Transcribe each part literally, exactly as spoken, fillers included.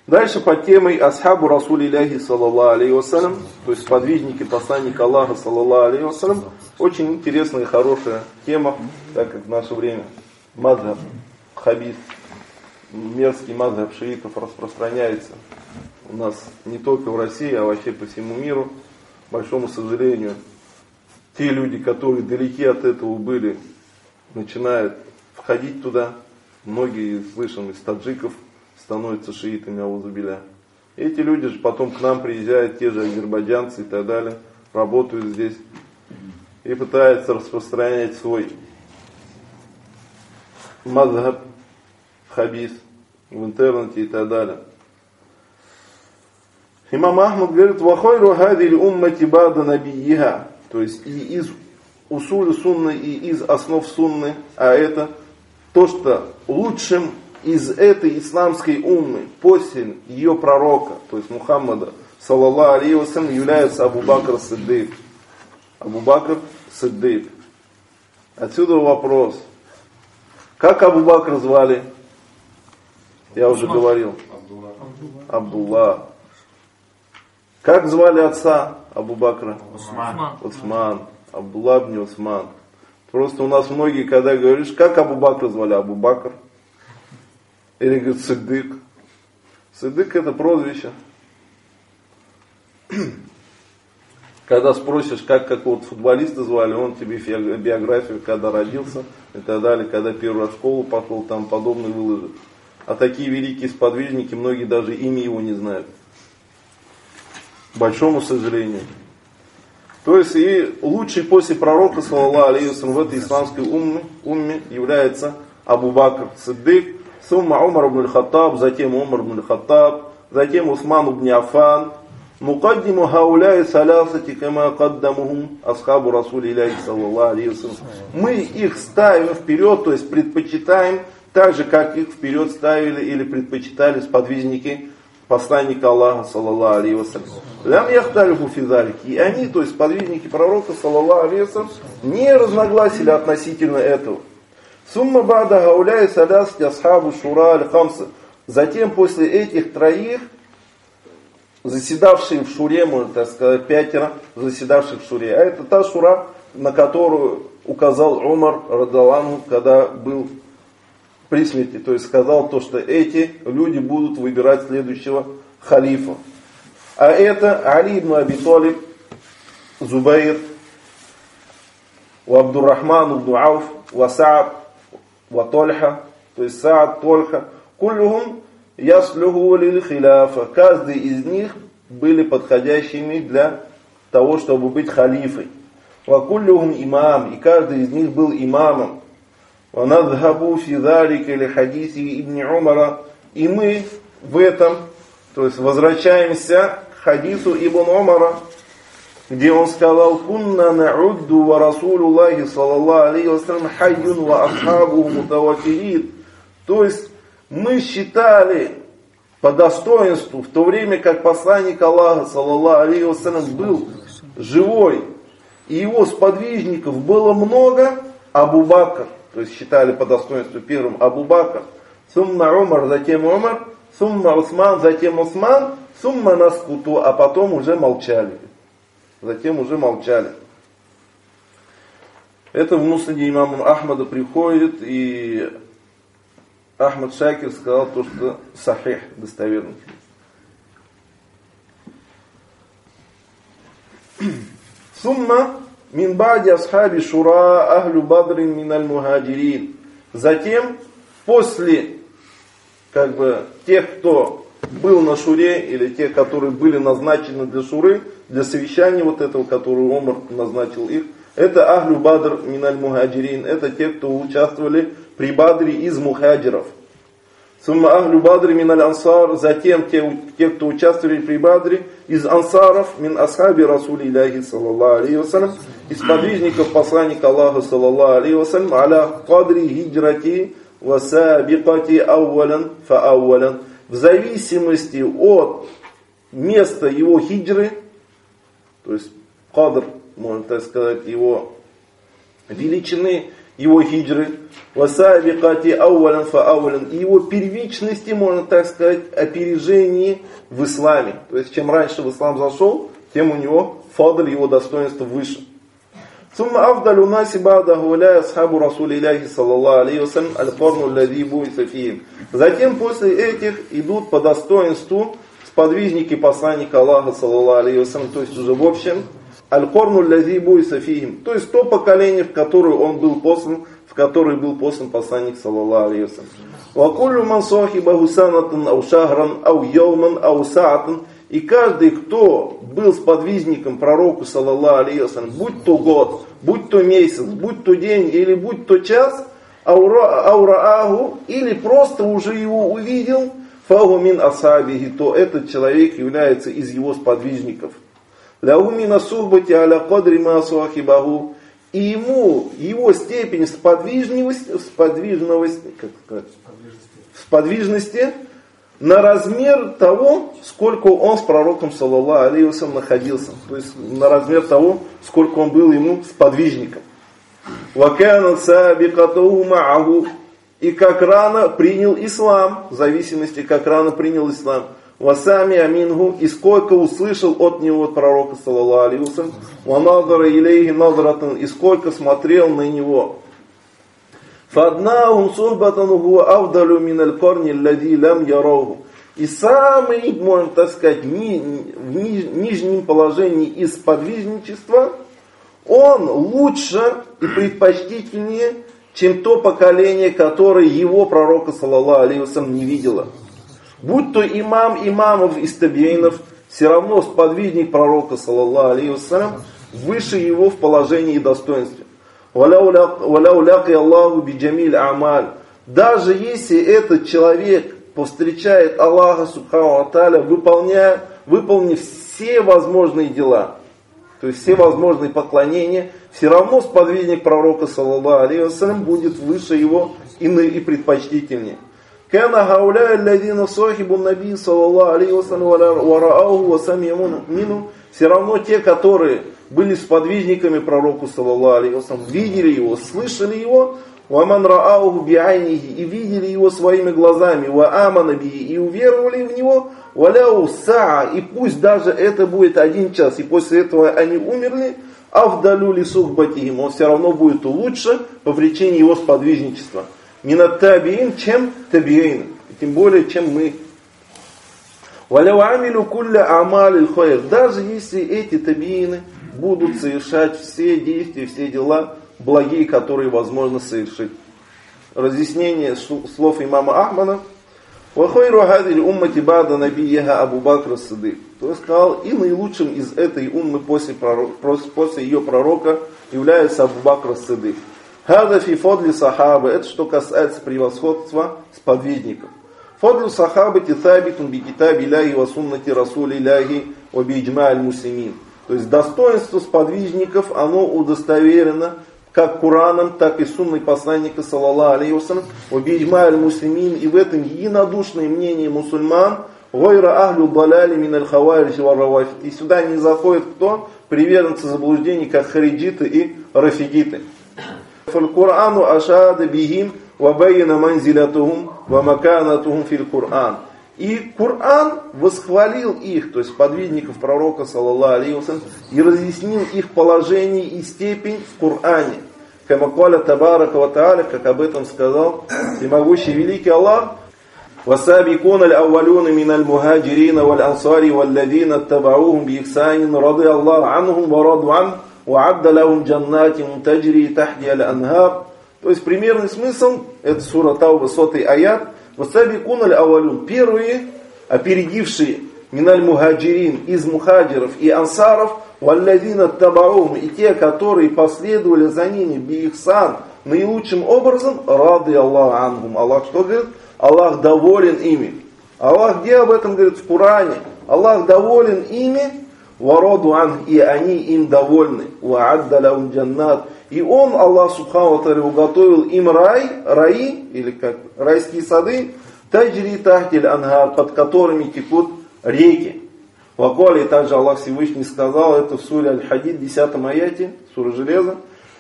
Дальше под темой асхабу Расулилляхи саллаллаху алейхи вассалям, то есть сподвижники посланника Аллаха саллаллаху алейхи вассалям. Очень интересная и хорошая тема, так как в наше время мазхаб, хабис, мерзкий мазхаб шиитов распространяется у нас не только в России, а вообще по всему миру. К большому сожалению, те люди, которые далеки от этого были, начинают входить туда. Многие, слышим, из таджиков становятся шиитами, аузубилля. Эти люди же потом к нам приезжают, те же азербайджанцы и так далее, работают здесь и пытаются распространять свой мазхаб, хабис в интернете и так далее. Имам Ахмад говорит: «Вахайру хадиль уммати бада набийиха». То есть и из усуля сунны, и из основ сунны, а это то, что лучшим из этой исламской уммы после ее пророка, то есть Мухаммада, саллаллаху алейхи вассалям, является Абу Бакр Сиддик. Абу Бакр Сиддик. Отсюда вопрос. Как Абу Бакр звали? Я уже говорил. Абдулла. Как звали отца Абу Бакра? Усман. Усман. Абдулла ибн Усман. Просто у нас многие, когда говоришь, как Абу Бакра звали? Абу Бакр. Или говорит Сиддик. Сиддик это прозвище. Когда спросишь, как какого-то футболиста звали, он тебе биографию, когда родился и так далее, когда первый раз в школу пошел, там подобное выложит. А такие великие сподвижники, многие даже имя его не знают. К большому сожалению. То есть и лучший после пророка, саллаллаху алейхи вассалям, в этой исламской умме, умме является Абу Бакр Сиддик, сумма Умар ибн аль-Хаттаб, затем Умар ибн аль-Хаттаб, затем Усман ибн Аффан. Мукаддиму хауляй салясати кама каддамухум асхабу Расулилляхи саллаллаху алейхи вассалям. Мы их ставим вперед, то есть предпочитаем, так же как их вперед ставили или предпочитали сподвижники посланника Аллаха саллаллаху алейхи вассалям. Лям яхталифу фи залики. И они, то есть сподвижники пророка саллаллаху алейхи вассалям, не разногласили относительно этого. Сумма бада хауляй салясати асхабу шура аль-хамса. Затем после этих троих, заседавшие в шуре, можно так сказать, пятеро заседавших в шуре. А это та шура, на которую указал Умар радхиаллаху анху, когда был при смерти. То есть сказал то, что эти люди будут выбирать следующего халифа. А это Али ибн Аби Талиб, Зубайр, Абдуррахман ибн Ауф, ва Саад, ва Тольха, то есть Саад, Тольха, куллюхум яслюху лил хиляфа. Каждый из них были подходящими для того, чтобы быть халифой. Ва куллюхум имам, и каждый из них был имамом. Ва надхабу фи залика ли хадиси ибн Умара, и мы в этом, то есть возвращаемся к хадису ибн Умара, где он сказал: кунна наудду ва Расулуллахи саллаллаху алейхи вассалям хайюн ва асхабу мутавафирин. То есть мы считали по достоинству, в то время как посланник Аллаха саллаллаху алейхи вассалям был живой, и его сподвижников было много, Абу Бакр, то есть считали по достоинству первым Абу Бакр, сумма Умар, затем Умар, сумма Усман, затем Усман, сумма наскуту, а потом уже молчали. Затем уже молчали. Это в муснаде имама Ахмада приходит, и Ахмад Шакир сказал то, что сахих, достоверный. Сумма мин ба'ди асхаби шура ахлю бадрин миналь мухаджирин. Затем, после как бы тех, кто был на шуре, или тех, которые были назначены для шуры, для совещания вот этого, который Умар назначил их, это ахлю бадр миналь мухаджирин, это те, кто участвовали при Бадре из мухаджиров. Сумма ахлю бадри миналь ансар, затем те, те, кто участвовали при Бадре из ансаров, мин асхаби Расулилляхи саллаллаху алейхи вассалям, из подвижников посланника Аллаха саллаллаху алейхи вассалям, аля кадри хиджрати ва сабикати аувалян фа аувалян, в зависимости от места его хиджры, то есть кадр, можно так сказать, его величины, его хиджры, васабикати ауалян фа ауалян, и его первичности, можно так сказать, опережении в исламе. То есть, чем раньше в ислам зашел, тем у него фадль, его достоинство выше. ثم أفضل الناس بعده ولا أصحاب رسول الله صلى الله عليه وسلم القرن الذي بعث فيهم. Затем после этих идут по достоинству сподвижники посланника Аллаха саллаллаху алейхи вассалям, то есть уже в общем аль-корну аллази буйса фихим, то есть то поколение, в которое он был послан, в которое был послан посланник саллаллаху алейхи вассалям. Ва куллю ман сахибаху санатан ау шахран ау йауман ау саатан, и каждый, кто был сподвижником пророку саллаллаху алейхи вассалям, будь то год, будь то месяц, будь то день или будь то час, аураагу, или просто уже его увидел, фаху мин асабихи, то этот человек является из его сподвижников. Ляху мин асухбати аля кадри ма сахибаху, и ему его степень сподвижности, сподвижности, как сказать, сподвижности на размер того, сколько он с пророком саллаллаху алейхи вассалям находился, то есть на размер того, сколько он был ему сподвижником. Вакана сабикатуху ма'аху, и как рано принял ислам, в зависимости, как рано принял ислам. Васами амингу, и сколько услышал от него, от пророка саллаллаху алейхи вассалям. Ванадара илейхи надратан, и сколько смотрел на него. Фаднахум сухбатануху авдалю миналь корни лади лям яроху. И самый, можно так сказать, ни, в ниж, нижнем положении из подвижничества, он лучше и предпочтительнее, чем то поколение, которое его пророка саллаллаху алейхи вассалям не видело. Будь то имам имамов из табиинов, все равно сподвижник пророка саллаллаху алейхи вассалям выше его в положении и достоинстве. Валяу ляки Аллаху биджамиль амаль. Даже если этот человек повстречает Аллаха субхану ва тааля, выполняя, выполнив все возможные дела, то есть все возможные поклонения, все равно сподвижник пророка саллаллаху алейхи вассалям будет выше его и, и предпочтительнее. Кана хауля алладина сахибу наби саллаллаху алейхи вассалям ва рааху ва сами'у мину, все равно те, которые были сподвижниками пророку саллаллаху алейхи вассалям, видели его, слышали его, ва ман рааху би'айнихи, и видели его своими глазами, ва амана бихи, и уверовали в него, валяу саа, и пусть даже это будет один час, и после этого они умерли, авдалю ли сухбатихим, он все равно будет лучше по причине его сподвижничества. Минат табиин, чем табиин, тем более, чем мы. Валяу амилю кулля амалиль хайр, даже если эти табиины будут совершать все действия, все дела благие, которые возможно совершить. Разъяснение слов имама Ахмада. «Вахайру хадиль уммати бада набияха Абу Бакр ас-Сиддик». То есть сказал, и наилучшим из этой уммы после, пророк, после ее пророка является Абу Бакр ас-Сиддик. «Хада фи фадли сахаба». Это что касается превосходства сподвижников. «Фадлю сахаба титабитун би китаби ляхи ва суннати расули ляхи ва би иджма аль-муслимин». То есть достоинство сподвижников, оно удостоверено как Кураном, так и сунной посланника саллаллаху алейхи вассалям, ва би иджма аль-муслимин, и в этом единодушное мнение мусульман, гайра ахлю даляли мин аль-хаварич ва равафид. И сюда не заходит кто? Приверженцы заблуждений, как хариджиты и рафидиты. Фаль-Курану ашада бихим ва байна манзилятухум ва маканатухум фил Кур'ан. И Коран восхвалил их, то есть сподвижников пророка саллаллаху алейхи вассалям, и разъяснил их положение и степень в Коране. Камакаля табарака ва тааля, как об этом сказал всемогущий великий Аллах. وَسَابِقُونَ الْأَوَّلُونَ مِنَ الْمُهَاجِرِينَ وَالْأَنصَارِ وَالَّذِينَ اتَّبَعُوهُمْ بِإِحْسَانٍ رَضِيَ اللَّهُ عَنْهُمْ وَرَضُوا عَنْهُ وَأَعَدَّ لَهُمْ جَنَّاتٍ تَجْرِي تَحْتِهَا الْأَنْهَارُ. То есть примерный смысл, это сура Тауба, сотый аят. «Васабикун аль-авалюн», первые, опередившие миналь мухаджирин, из мухаджиров и ансаров, валлазина табаум, и те, которые последовали за ними би-ихсан, наилучшим образом, рады Аллаху ангум. Аллах что говорит? Аллах доволен ими. Аллах где об этом говорит? В Коране. Аллах доволен ими, вараду ан, и они им довольны. Ваадда лахум джаннат. И Он, Аллах Субхану ва Тааля, уготовил им рай, раи, или как райские сады, таджри тахтиль ангар, под которыми текут реки. Вакали, и также Аллах Всевышний сказал это в суре Аль-Хадид, десятом аяте, сура Железа.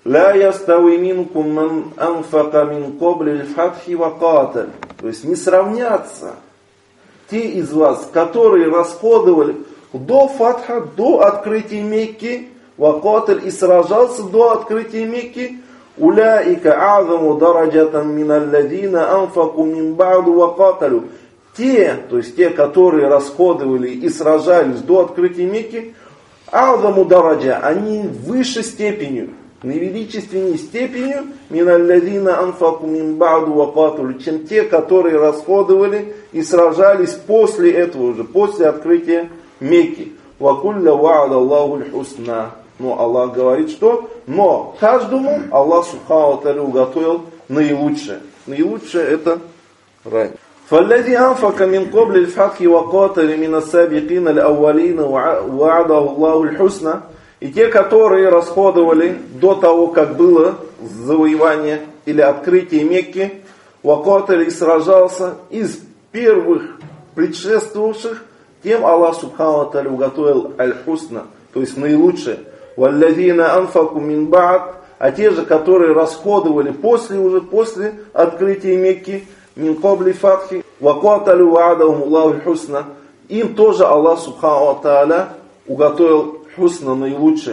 لا يستوي منكم من أنفق من قبل الفتح وقاتل. То есть не сравнятся те из вас, которые расходовали до фатха, до открытия Мекки, вакаталь, и сражался до открытия Мекки, уляика азаму дараджатан мин алладина анфаку мин ба'ду вакаталю. Те, то есть те, которые расходовали и сражались до открытия Мекки, азаму дараджа, они выше степенью, наивеличественней степенью, мин алладина анфаку мин ба'ду вакаталю, чем те, которые расходовали и сражались после этого уже, после открытия Мекки. Вакулля ва'ада Аллаху л-хусна. Но Аллах говорит, что? Но каждому Аллах субхану ва тааля уготовил наилучшее. Наилучшее это рай. فالذي أنفق من قبل الفتح وقاتل من السابقين الأولين وعده الله الحسنى. И те, которые расходовали до того, как было завоевание или открытие Мекки, вакатали, и сражался из первых предшествовавших, тем Аллах субхану ва тааля уготовил аль-хусна, то есть наилучшее. Валлазина анфаку мин ба'д, а те же, которые расходовали после уже после открытия Мекки, мин кабли фатхи, вакаталю ва'адахум Аллаху аль-хусна, им тоже Аллах субхану ва тааля уготовил хусна, наилучшее.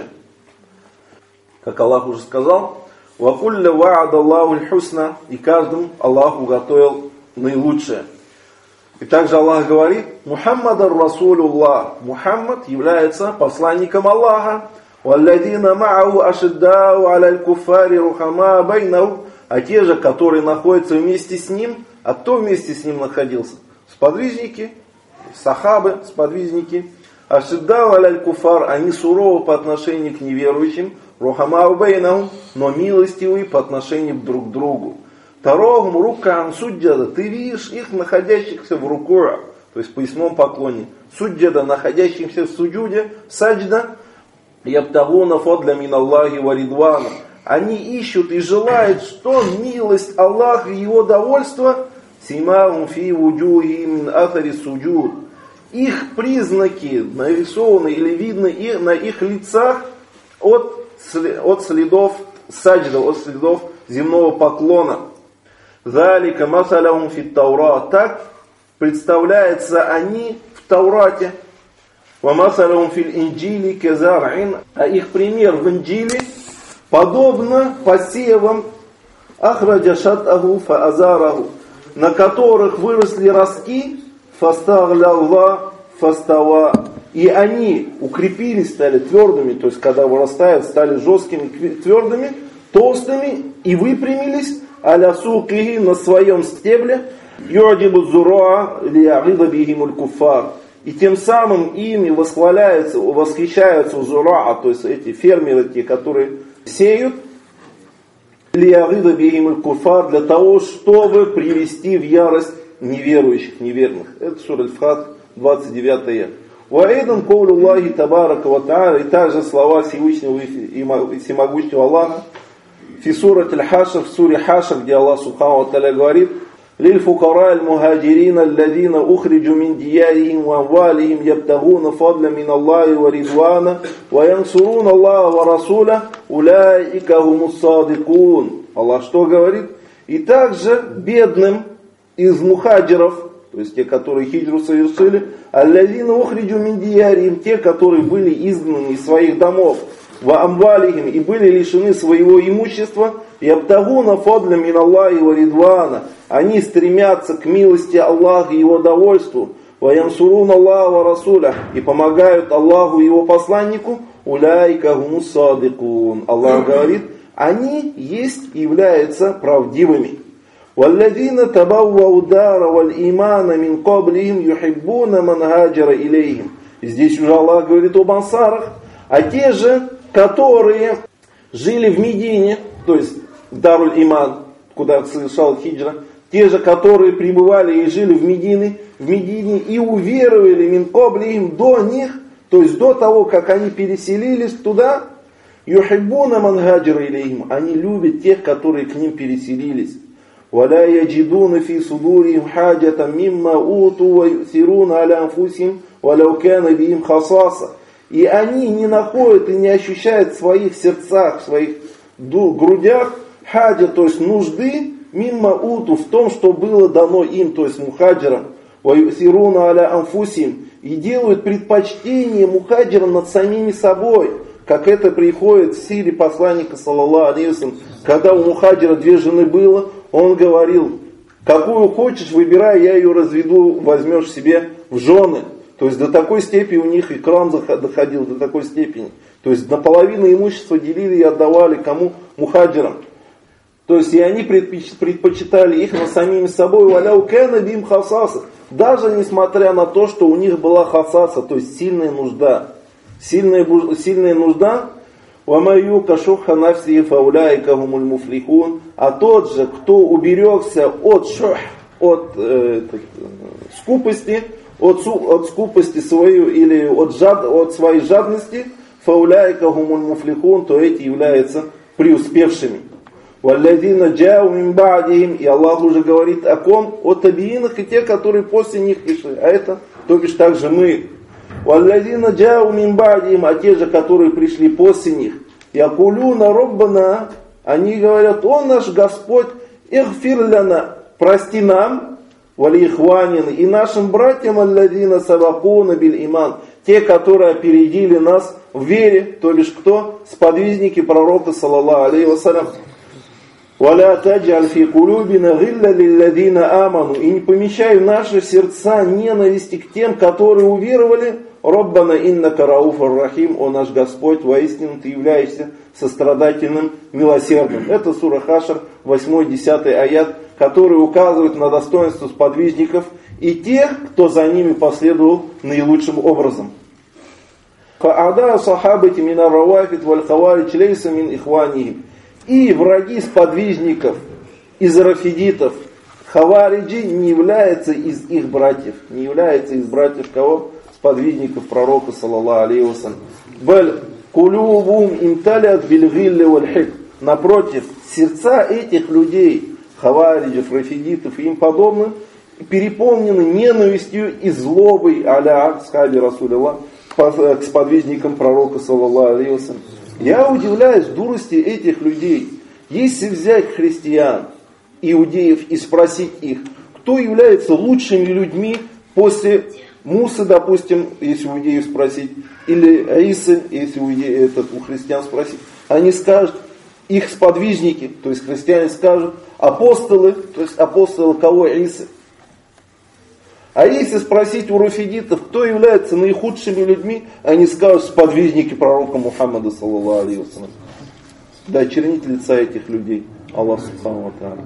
Как Аллах уже сказал, вакулля ва'ада Аллаху аль-хусна, и каждому Аллах уготовил наилучшее. И также Аллах говорит, Мухаммадар Расулуллах, Мухаммад является посланником Аллаха, валладина ма'аху ашиддау аля аль-куффари рухама байнахум, а те же, которые находятся вместе с ним, а кто вместе с ним находился? Сподвижники, сахабы, сподвижники, ашиддау аля аль-куффар, они суровы по отношению к неверующим, рухама байнахум, но милостивы по отношению друг к другу. Второго рукан суджада, ты видишь их, находящихся в рукуа, то есть в поясном поклоне, суджада, находящихся в суджуде, саджда, ябтагуна фадля мин Аллахи ва ридвана. Они ищут и желают, что милость Аллаха и его довольство, симахум фи вуджухи мин атари суджуд. Их признаки нарисованы или видны на их лицах от, от следов саджда, от следов земного поклона. Залика масалахум фит Таурат. Так представляются они в Таурате. Ва масалахум фил инджили казар'ин. А их пример в инджиле подобно посевам ахраджа шат'аху фа азараху, на которых выросли ростки, фастагля фастава. И они укрепились, стали твердыми, то есть когда вырастают, стали жесткими, твердыми, толстыми и выпрямились, аля сукихи, на своем стебле, ю'джибу зуруа ли'агида бихимуль куффар. И тем самым ими восхваляются, восхищаются зуруа, то есть эти фермеры, те, которые сеют, ли'агида бихимуль куффар, для того, чтобы привести в ярость неверующих, неверных. Это сура Аль-Фатх, двадцать девятая аят. Ваидан каулю Аллахи табарака ва тааля, и также слова Всевышнего и всемогущего Аллаха, في سورة الحشر, в суре Хашр, где Аллах субхану ва тааля говорит, للفقراء المهاجرين الذين أخرجوا من ديارهم وأموالهم يبتغون فضلا من الله ورضوانا وينصرون الله ورسوله أولئك هم الصادقون. Аллах что говорит? И также бедным из мухаджиров, то есть те, которые хиджру совершили, الذين أخرجوا من ديارهم, те, которые были изгнаны из своих домов, ва амвалихим, и были лишены своего имущества, ябтагуна фадля мин Аллахи ва ридвана, они стремятся к милости Аллаха и его довольству, ва янсурун Аллаха ва расуля, и помогают Аллаху и его посланнику, уляйка гумус садикун. Аллах говорит, они есть и являются правдивыми. Валладина табаввау дара валь имана мин каблихим юхиббуна ман хаджара илейхим. Здесь уже Аллах говорит об ансарах, а те же, которые жили в Медине, то есть в Даруль-Иман, куда совершал хиджра, те же, которые пребывали и жили в Медине, в Медине и уверовали мин каблихим до них, то есть до того, как они переселились туда, юхиббуна ман хаджара илейхим, они любят тех, которые к ним переселились. ولا يجدون في صدورهم حاجة مما أوتوا ويؤثرون على أنفسهم ولو كان بهم خصاصة. И они не находят и не ощущают в своих сердцах, в своих грудях хаджа, то есть нужды, мимма уту, в том, что было дано им, то есть мухаджирам, ваюсируна аля анфусим, и делают предпочтение мухаджирам над самими собой, как это приходит в силе посланника, саллаллаху алейхи ва саллям, когда у мухаджира две жены было, он говорил: какую хочешь, выбирай, я ее разведу, возьмешь себе в жены. То есть до такой степени у них икрам доходил, до такой степени. То есть наполовину имущества делили и отдавали кому? Мухаджирам. То есть и они предпочитали их над самими собой. Валяу кэна бим хасаса. Даже несмотря на то, что у них была хасаса, то есть сильная нужда. Сильная, сильная нужда. وَمَيُّكَ شُحَّ نَفْسِهِ فَأُولَٰئِكَ هُمُ الْمُفْلِحُونَ. А тот же, кто уберегся от шух, от э, так, скупости, от, от скупости свою или от, жад, от своей жадности, فَأُولَٰئِكَ هُمُ الْمُفْلِحُونَ, то эти являются преуспевшими. وَالَّذِينَ جَاءُوا مِنْ بَعْدِهِمْ. И Аллах уже говорит о ком? О табиинах и те, которые после них пришли. А это, то бишь, также мы. وَالَّذِينَ جَاءُوا مِنْ بَعْدِهِمْ. А те же, которые пришли после них. Якулюна Роббана. Они говорят: о наш Господь, ихфир ляна, прости нам, валихванин, и нашим братьям, алладина сабакуна биль иман, те, которые опередили нас в вере, то бишь кто? Сподвижники пророка, саллаллаху алейхи ва саллям. Валя таджаль фи кулюбина гилля лилладина аману. И не помещай в наши сердца ненависти к тем, которые уверовали. Роббана иннака рауфар рахим, о наш Господь, воистину ты являешься сострадательным, милосердным. Это сура Хашр, восьмой-десятый аят, который указывает на достоинство сподвижников и тех, кто за ними последовал наилучшим образом. Фа'ада сахабати мина равафит валь хаварич лейса мин ихванихим. И враги сподвижников из рафидитов, хавариджи, не являются из их братьев. Не являются из братьев кого? Сподвижников пророка, саллаллаху алейхи ва саллям. Баль кулюбум имталят биль гилли валь хик. Напротив, сердца этих людей, хавариджев, рафидитов и им подобных, переполнены ненавистью и злобой аля асхаби Расулилlah к сподвижникам пророка, саллаллаху алейхи ва саллям. Я удивляюсь дурости этих людей. Если взять христиан, иудеев и спросить их, кто является лучшими людьми после Мусы, допустим, если у иудеев спросить, или Исы, если у, иудеев, этот, у христиан спросить, они скажут, их сподвижники, то есть христиане скажут, апостолы, то есть апостолы кого? Исы. А если спросить у рафидитов, кто является наихудшими людьми, они скажут: сподвижники пророка Мухаммада, саллаллаху алейхи ва саллям. Да, очернить лица этих людей. Аллах субхану ва тааля.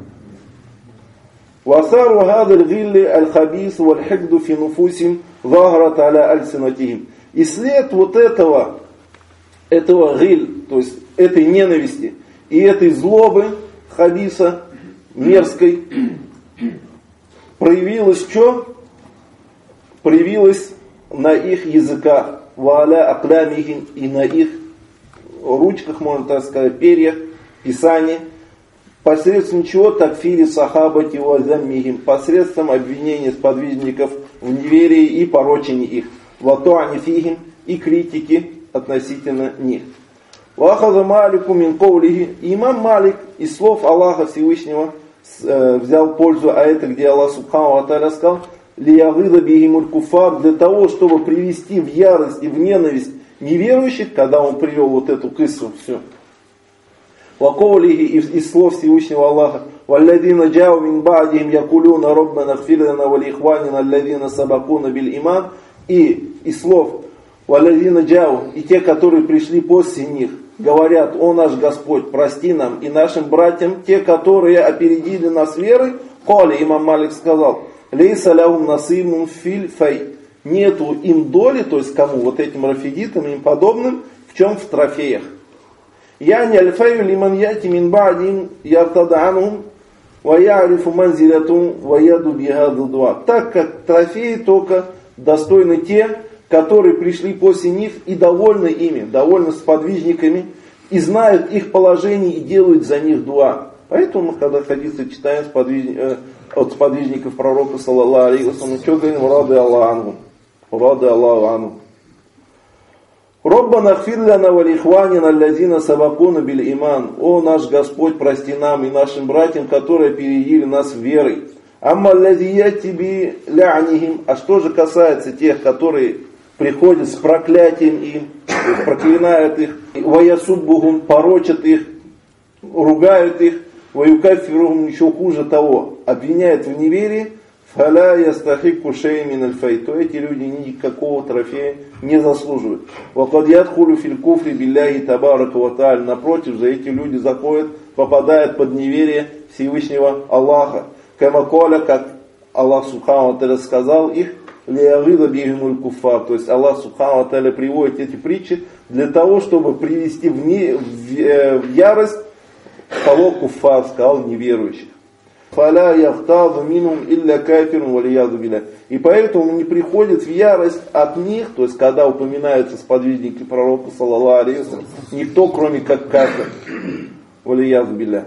Васару гадаль гилли аль-хабис валь-хикду фи нуфусим ваграт аля аль-синатихим. И след вот этого, этого гиль, то есть этой ненависти и этой злобы хабиса, мерзкой, проявилось что? Проявилось на их языках, валя аклямихим, и на их ручках, можно так сказать, перьях, писаний, посредством чего? Такфири сахабати ва заммихим, посредством обвинения сподвижников в неверии и порочении их, ватуани фихим, и критики относительно них. Вахаза Малику мин ковлихи. Имам Малик из слов Аллаха Всевышнего э, взял пользу, а это где Аллах субхану ва тааля сказал: лиягыда бихимуль куфар, для того, чтобы привести в ярость и в ненависть неверующих, когда он привел вот эту киссу, все. Ваковлихи из, из слов Всевышнего Аллаха: валладина джау мин ба'дихим якулюна роббана гфирлана валихванина алладина сабакуна биль иман. И из слов валладина джау, и те, которые пришли после них, говорят: о наш Господь, прости нам и нашим братьям, те, которые опередили нас верой. Коли, имам Малик сказал: лейса лахум насибун фил фай. Нету им доли, то есть кому? Вот этим рафидитам и им подобным, в чем? В трофеях. Я не альфаю лиман яти мин ба'дин яртаданум ва я'рифу манзилятум ва яду бихаду дуа. Так как трофеи только достойны те, которые пришли после них и довольны ими, довольны сподвижниками, и знают их положение и делают за них дуа. Поэтому мы, когда хадисы читаем сподвижни, э, от сподвижников пророка, саллаллаху алейхи ва саллям, что говорим? Рады Аллаху анхум. Рады Аллаху анхум. Роббана гфир лана ва лихванина аллазина сабакуна биль иман. О наш Господь, прости нам и нашим братьям, которые опередили нас верой. Амма аллазия тебе лянихим. А что же касается тех, которые приходят с проклятием им, проклинают их, ваясуббухум, порочат их, ругают их, ваюкаффиругум, еще хуже того, обвиняют в неверии, фаля ястахикку шеймин аль-фай, то эти люди никакого трофея не заслуживают. Вакад ядхулю филь куфри билляхи табарака ва та'аль, напротив же эти люди заходят, попадают под неверие Всевышнего Аллаха. Камаколя, как Аллах Субхану ва Тааля сказал их, лиягида бихимуль куффар, то есть Аллах Субхану ва Тааля приводит эти притчи для того, чтобы привести в, не, в, в ярость того куффар, сказал неверующих. Фаля яхтазу минум илля кафирун валияду билля. И поэтому не приходит в ярость от них, то есть когда упоминаются сподвижники пророка саллаллаху алейхи ва саллям, никто кроме как кафир валияду билля.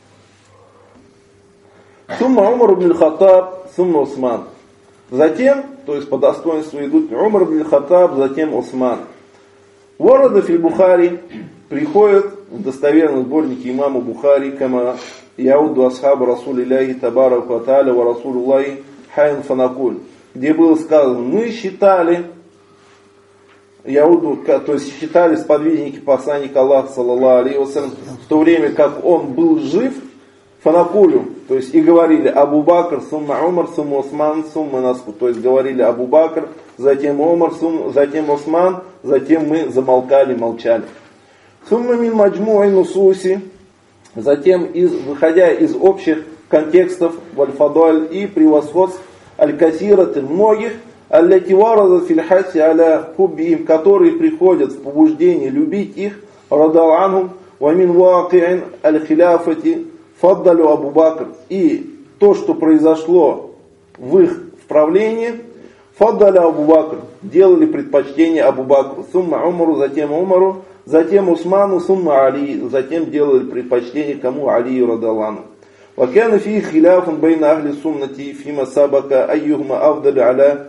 Сумма Умар ибн Хаттаб, сумма Усман. Затем, то есть по достоинству идут Умар ибн Хаттаб, затем Усман. Ворада филь Бухари приходит в достоверном сборнике имама Бухари, кама яуду асхаба Расулилляхи табарак ва тааля ва Расулуллахи хайн фанакуль, где было сказано, мы считали, яуду, то есть считали сподвижники посланника Аллаха саллаллаху алейхи ва саллям, в то время как он был жив, фанакулю, то есть и говорили Абу Бакр, сумма Умар, сумма Усман, сумма Наску, то есть говорили Абу Бакр, затем Умар, сумма, затем Усман, затем мы замолкали, молчали. Сумма мин маджму'и нусуси, затем из, выходя из общих контекстов валь-фадаль и превосходств аль-касират многих, аллати варада фил хаси аля хуббихим, которые приходят в побуждение любить их, радал анхум, ва мин ваки'ин аль-хиляфати фаддалю Абу Бакр, и то, что произошло в их правлении, фаддаля Абу Бакр, делали предпочтение Абу Бакру, сумма Умару, затем Умару, затем Усману, сумма Али, затем делали предпочтение кому? Алию радаллаху. Вакяна фи хиляфун байна ахли суннати фима сабака айюхма авдали аля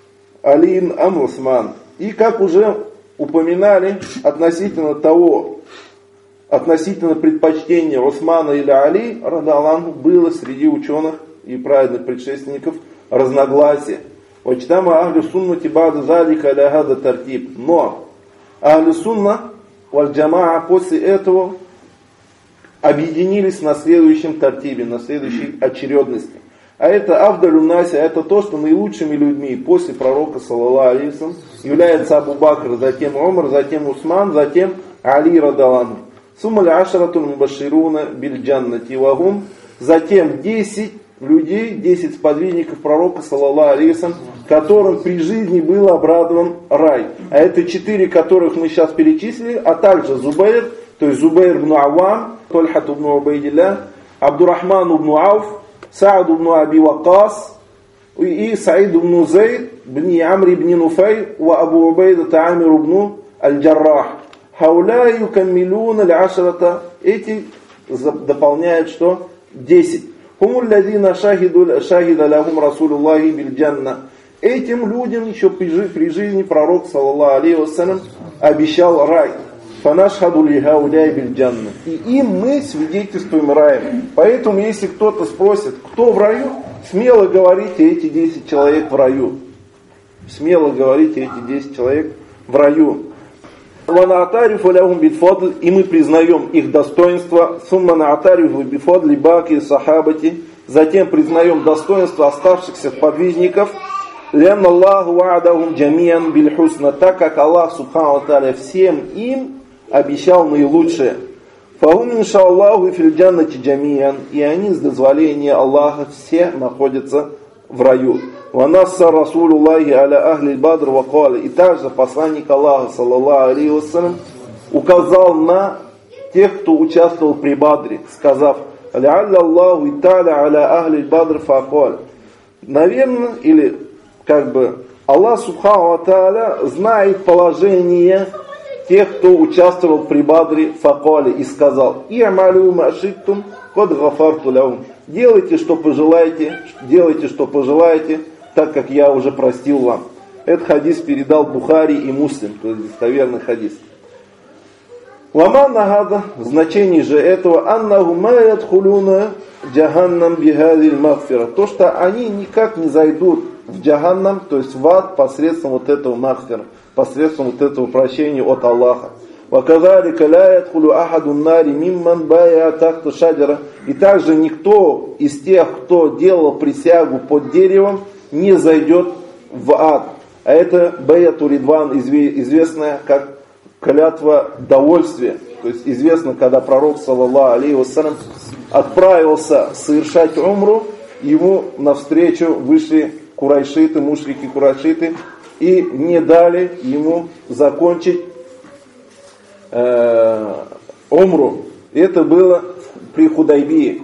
Алин ам Усман. И как уже упоминали относительно того, относительно предпочтения Усмана или Али, радаллаху, было среди ученых и праведных предшественников разногласия. Вачтама ахлю суннати ба'да залика аля хада тартиб. Но ахлю сунна валь джамаа после этого объединились на следующем тартибе, на следующей очередности. А это Авдалю Наси, это то, что наилучшими людьми после пророка саллаллаху алейхи ва саллям является Абу Бакр, затем Умар, затем Усман, затем Али радаллаху. Сумма ашаратун мубашируна биль джаннати вагум. Затем десять людей, десять сподвижников пророка саллаллаху алейхи ва саллям, которым при жизни был обрадован рай. А это четыре, которых мы сейчас перечислили, а также Зубайр, то есть Зубайр ибн Авам, Тольхат ибн Убайдилля, Абдурахман ибн Ауф, Саад ибн Аби Вакас и Саид ибн Зайд, бни Амр ибн Нуфай, ва Абу Убайда Амир ибн аль-Джаррах. Хауля юкаммилун аль-ашрата, эти дополняют что? десять. Хумуль ладина шахида лахум Расулуллахи биль джанна. Этим людям еще при жизни пророк саллаллаху алейхи ва саллям обещал рай. Фанашхаду ли хауля биль джанна. И им мы свидетельствуем раем. Поэтому если кто-то спросит, кто в раю, смело говорите, эти десять человек в раю. Смело говорите, эти десять человек в раю. И мы признаем их достоинство. Затем признаем достоинство оставшихся подвижников. Так как Аллах Субхану ва Тааля всем им обещал наилучшее. И они с дозволения Аллаха все находятся в раю. Ванасса Расулуллахи аля ахли бадр вакаля. И также посланник Аллаха саллаллаху алейхи ва саллям указал на тех, кто участвовал при Бадре, сказав: «Ля'алля Аллаху ита'ля аля ахли бадр факаль». Наверное, или как бы Аллах Субхану ва Тааля знает положение тех, кто участвовал при Бадре, факале, и сказал: «И'малю ма ши'тум код гафарту лахум». Делайте, что пожелаете, делайте, что пожелаете, так как я уже простил вам. Этот хадис передал Бухари и Муслим, то есть достоверный хадис. Ламанна гада, значение же этого, аннаху ма ядхулуна джаханнам бихадиль магфира. То, что они никак не зайдут в джаханнам, то есть в ад, посредством вот этого магфира, посредством вот этого прощения от Аллаха. Ваказалика ля ядхулу ахадун нари мимман бая тахта шаджара. И также никто из тех, кто делал присягу под деревом, не зайдет в ад. А это баяту ридван, известная как клятва довольствия. То есть известно, когда пророк, саллаллаху алейхи вассалям, отправился совершать умру, ему навстречу вышли курайшиты, мушрики курайшиты, и не дали ему закончить э, умру. Это было при Худайбии.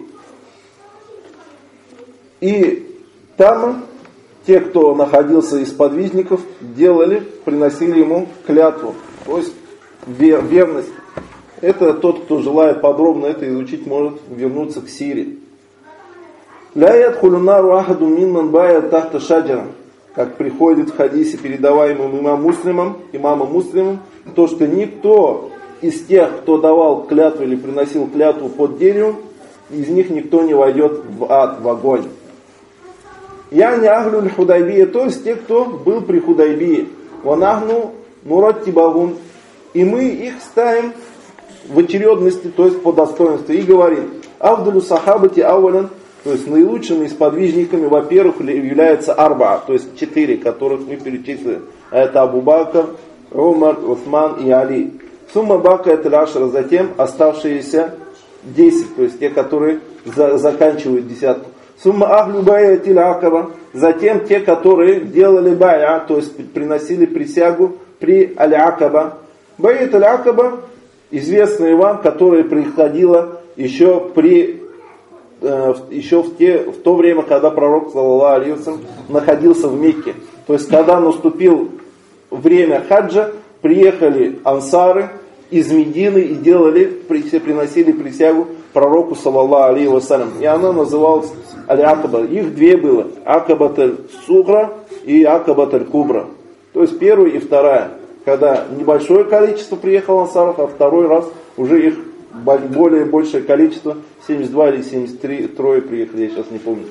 И там те, кто находился из подвижников, делали, приносили ему клятву, то есть верность. Это тот, кто желает подробно это изучить, может вернуться к сире. Ля ядхулю нару ахаду минман бая тахта шаджара. Как приходит в хадисе, передаваемым имам Муслимом, имамом Муслимом, то, что никто из тех, кто давал клятву или приносил клятву под деревом, из них никто не войдет в ад, в огонь. Я не ахлюль худайбия, то есть те, кто был при Худайбии. Ванахну нураттибагун. И мы их ставим в очередности, то есть по достоинству. И говорим, авдалю сахабати ауалян, то есть наилучшими сподвижниками, во-первых, является арба, то есть четыре, которых мы перечислили. Это Абу Бакр, Умар, Усман и Али. Сумма бака это лашра, затем оставшиеся десять, то есть те, которые за, заканчивают десятку. Сумма ахлю баятиль акаба, затем те, которые делали бая, то есть приносили присягу при аль-акаба. Баят аль-акаба, известная вам, которая приходила еще при э, еще в, те, в то время, когда пророк саллаллаху алейхи вассалям находился в Мекке. То есть когда наступило время хаджа, приехали ансары из Медины и делали, все приносили присягу пророку саллаллаху алейхи вассалям. И она называлась аль-акаба. Их две было. Акабат аль-сугра и акабат аль-кубра. То есть первая и вторая. Когда небольшое количество приехало ансаров, а второй раз уже их более большее количество, семьдесят два или семьдесят три, трое приехали, я сейчас не помню.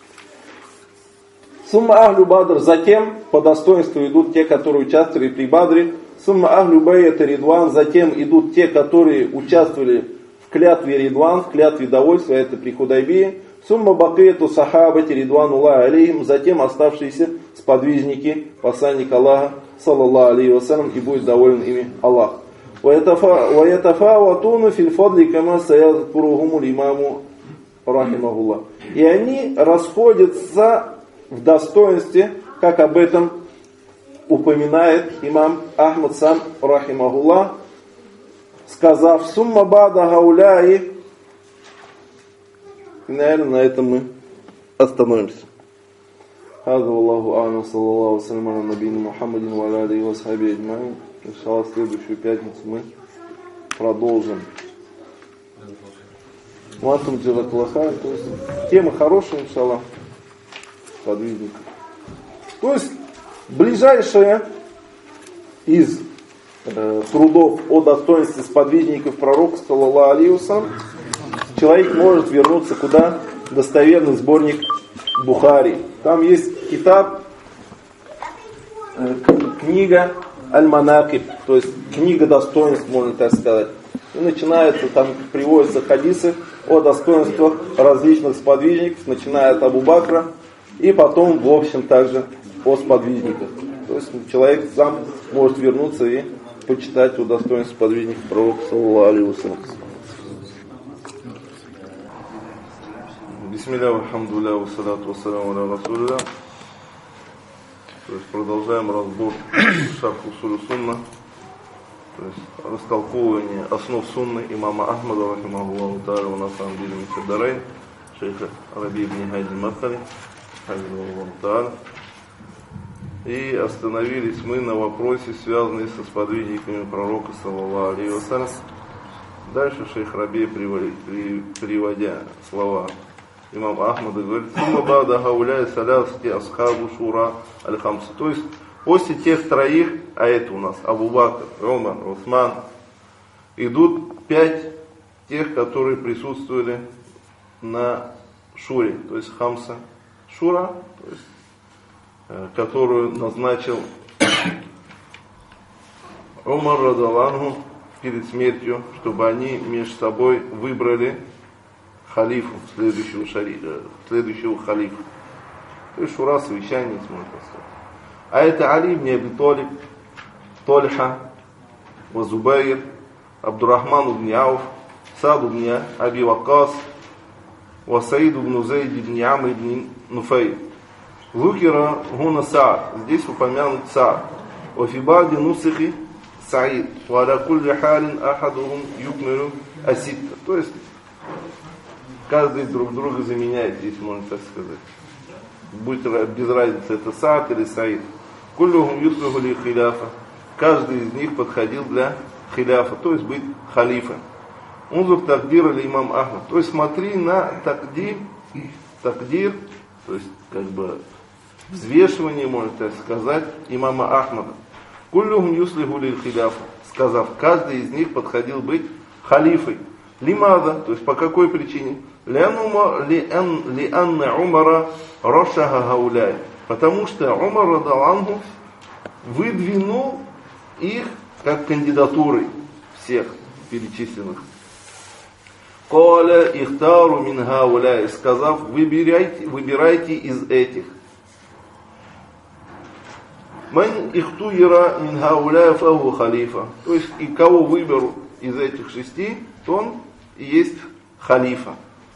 Сумма ахлю бадр, затем по достоинству идут те, которые участвовали при бадре. Сумма ахлю байята ридван, затем идут те, которые участвовали в клятве ридван, в клятве довольствия, это при Худайбии. Сумма бакету сахабати ридвануллахи алейхим, затем оставшиеся сподвижники посланника Аллаха, саллаллаху алейхи вассалям, и будет доволен ими Аллах. وَيَتَفَاوَتُونَ فِي الْفَضْلِ كَمَا سَيَذْكُرُهُمُ الْإِمَامُ رَحِمَهُ اللَّهُ. И они расходятся в достоинстве, как об этом упоминает имам Ахмад сам, рахимахуллах, сказав: «Сумма бада гауляи». И, наверное, на этом мы остановимся. Хаза Аллаху а'алам, саллаллаху ассаляму аля набийна Мухаммадин ва аля алейхи ва асхаби аджмаин. Иншаллах, в следующую пятницу мы продолжим. Ватум джазакаллаха, то есть тема хорошая, иншаллах, подвижников. То есть ближайшая из э, трудов о достоинстве сподвижников пророка, саллаллаху алейхи вассалям, человек может вернуться куда? Достоверный сборник Бухари. Там есть китаб, э, книга Аль-Манакиб, то есть книга достоинств, можно так сказать. И начинается, там приводятся хадисы о достоинствах различных сподвижников, начиная от Абу Бакра, и потом, в общем, также о сподвижниках. То есть человек сам может вернуться и почитать о достоинстве сподвижников пророка, саллаллаху алейхи вассалям. Бисмилля, алхамдулилля, вассалату вассаляму аля расулилля. То есть продолжаем разбор шарх усуль сунна, то есть растолковывание основ сунны имама Ахмада, рахимахуллаху тааля, на самом деле Мифиддарайн, шейха Раби ибн Хади Мадхали, хазилаллаху тааля. И остановились мы на вопросе, связанном со сподвижниками пророка, саллаллаху алейхи вассалям. Дальше шейх Раби, приводя слова имам Ахмада, говорит: «Сумма бада гауляй саляски асхабу шура аль-хамса». То есть После тех троих, а это у нас Абу Бакр, Умар, Усман, идут пять тех, которые присутствовали на Шуре, то есть Хамса Шура, то есть, э, которую назначил Умар радаллаху перед смертью, чтобы они между собой выбрали халифу, следующего, шари, следующего халифа. То есть Шура, совещание, можно сказать. А это Али ибн Аби Талиб, Тольха, Зубайр, Абдуррахман ибн Ауф, Саад ибн Аби Ваккас, Саид ибн Зайд ибн Амр ибн Нуфей. Зукира гуна Саад. Здесь упомянут Саад. Вафи ба'ди нусихи Саид. Ва аля кулли халин ахадухум юкмилу аситта. То есть каждый друг друга заменяет, если можно так сказать. Будет без разницы, это Саад или Саид. Куллюхум юслиху ли хиляфа. Каждый из них подходил для хиляфа, то есть быть халифой. Унзур тагдир или имам Ахмад. То есть смотри на тагдир, тагдир, то есть как бы взвешивание, можно так сказать, имама Ахмада. Куллюхум юслиху ли хиляфа. Сказав, каждый из них подходил быть халифой. Лимада, то есть по какой причине? Лианна Умара Рошаха Гауляй. Потому что Умар радаллаху выдвинул их как кандидатуры всех перечисленных. Каля ихтару мин гауляй, сказав, выбирайте, выбирайте из этих. Ман ихтуира мин гауляй фаху халифа. То есть и кого выберу из этих шести, то он и есть халифа.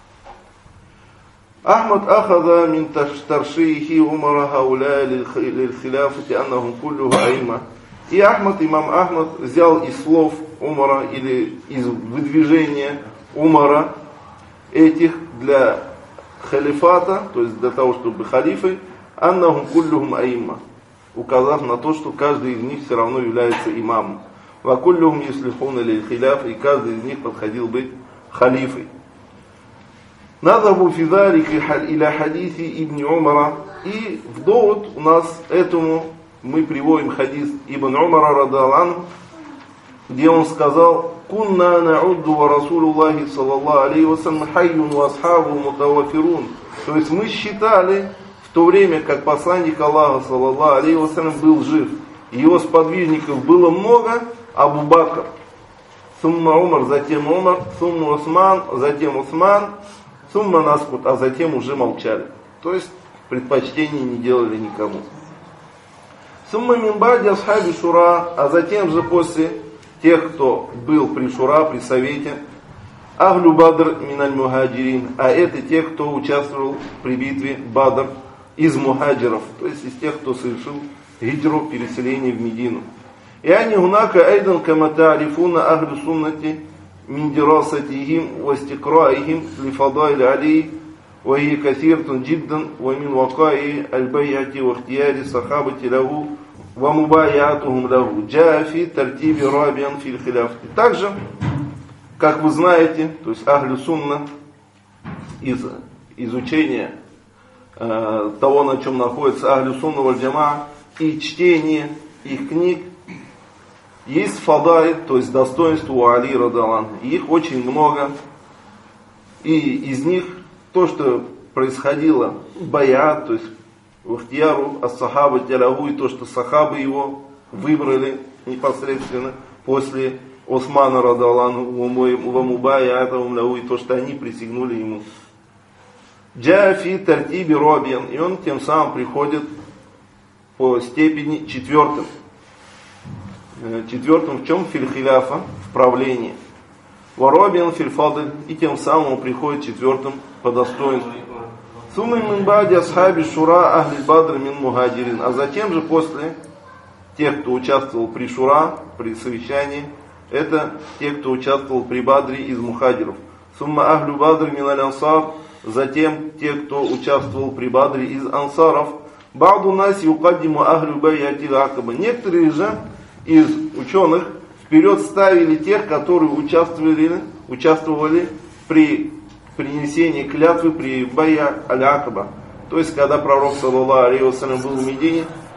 Ахмад ахада мин таршихи Умара гауляй лилхиляфати аннахум куллюху аима. И Ахмад, имам Ахмад, взял из слов Умара или из выдвижения Умара этих для халифата, то есть для того, чтобы халифой, аннахум куллюхум аимма, указав на то, что каждый из них все равно является имамом. Ва куллюхум юслихуна лиль хиляф, и каждый из них подходил быть халифой. Назабу фи залика иля хадиси ибн Умара, и в довод у нас этому мы приводим хадис Ибн Умара радаллаху, где он сказал: «Кунна наудду ва Расулуллахи саллаллаху алейхи ва саллям хайюн ва асхабу мутавафирун». То есть мы считали в то время, как посланник Аллаха саллаллаху алейхи ва саллям был жив, его сподвижников было много, Абу Бакр, сумма Умар, затем Умар, сумма Усман, затем Усман, сумма Наскут, а затем уже молчали. То есть предпочтений не делали никому. Сумма минбади асхаби шура, а затем же после тех, кто был при шура, при совете, ахлю бадр миналь мухаджирин, а это те, кто участвовал при битве Бадр из мухаджиров, то есть из тех, кто совершил хиджру, переселение в Медину. И они гунака айдан кама та'рифуна ахлю суннати мин дирасатихим ва истикраихим ли фадайли алей. وهي كثيرة جدا ومن وقائع البيعة واختيار الصحابة له ومبايعتهم له جاء في ترتيب رابعا في الخلافة. Также, как вы знаете, то есть Ахлю Сунна из изучения э, того, на чем находится Ахлю Сунна валь Джамаа, и чтение их книг, есть фадай, то есть достоинства у Али радаллаху. Их очень много, и из них то, что происходило в баят, то есть в ихтияру ас-сахаба тялягу, и то, что сахабы его выбрали непосредственно после Османа радаллаху ва мубайатахум лаху, и то, что они присягнули ему. Джа фи тартиби робиан, и он тем самым приходит по степени четвертым. Четвертым в чем? Филь хиляфа, в правлении. Варобиан филь фадль, и тем самым он приходит четвертым по достоинству. Сумма мин ба'ди асхаби шура ахли бадр мин мухаджирин. А затем же после тех, кто участвовал при шура, при совещании, это те, кто участвовал при бадре из мухаджиров. Сумма ахлю бадр мин аль ансар. Затем те, кто участвовал при бадре из ансаров. Ба'ду наси юкаддиму ахлю бай'ати акаба. Некоторые же из ученых вперед ставили тех, которые участвовали, участвовали при принесении клятвы при бая аль-Акаба. То есть, когда пророк саллаллаху алейхи ва саллям был в Медине,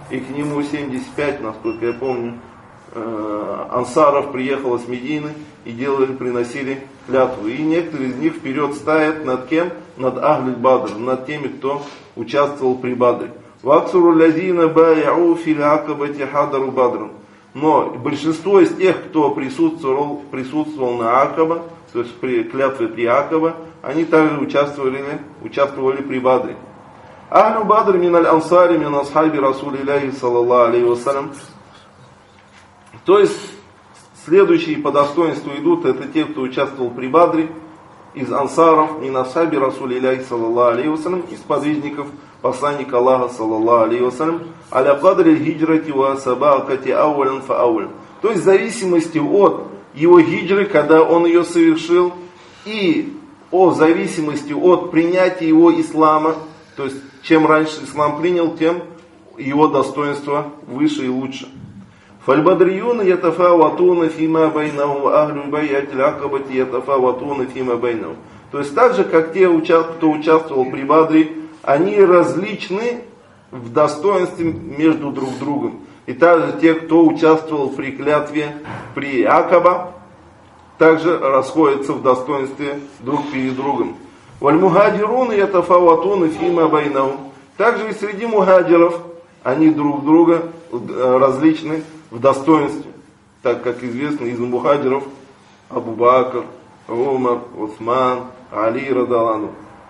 и к нему семьдесят пять, насколько я помню, ансаров приехало с Медины и делали, приносили клятву. И некоторые из них вперед стоят над кем? Над Ахль Бадр, над теми, кто участвовал при Бадре. Ваксуру лазина баяу фил акабати хадару бадран. Но большинство из тех, кто присутствовал, присутствовал на Акаба, то есть при клятве при Акаба, они также участвовали, участвовали при Бадре. Ахлю Бадр миналь ансари мин асхаби Расулилляхи саллаллаху алейхи вассалям. То есть следующие по достоинству идут, это те, кто участвовал при Бадре, из ансаров, мин асхаби Расулилляхи саллаллаху алейхи вассалям, из подвижников посланника Аллаха саллаллаху алейхи вассалям, аля кадри хиджрати ва сабакати аулян фа аулян. То есть в зависимости от его хиджры, когда он ее совершил, и о зависимости от принятия его ислама, то есть чем раньше ислам принял, тем его достоинство выше и лучше. Фальбадриюна ятафаватуна фима байнаху ахлю байати акабати ятафаватуна фима байнаху. То есть так же, как те, кто участвовал при Бадре, они различны в достоинстве между друг другом. И также те, кто участвовал при клятве при Акаба, также расходятся в достоинстве друг перед другом. Валь-мухаджируна ятафаватуна фима байнахум. Также и среди мухаджиров они друг друга различны в достоинстве. Так как известно, из мухаджиров Абу Бакр, Умар, Усман, Али радалану.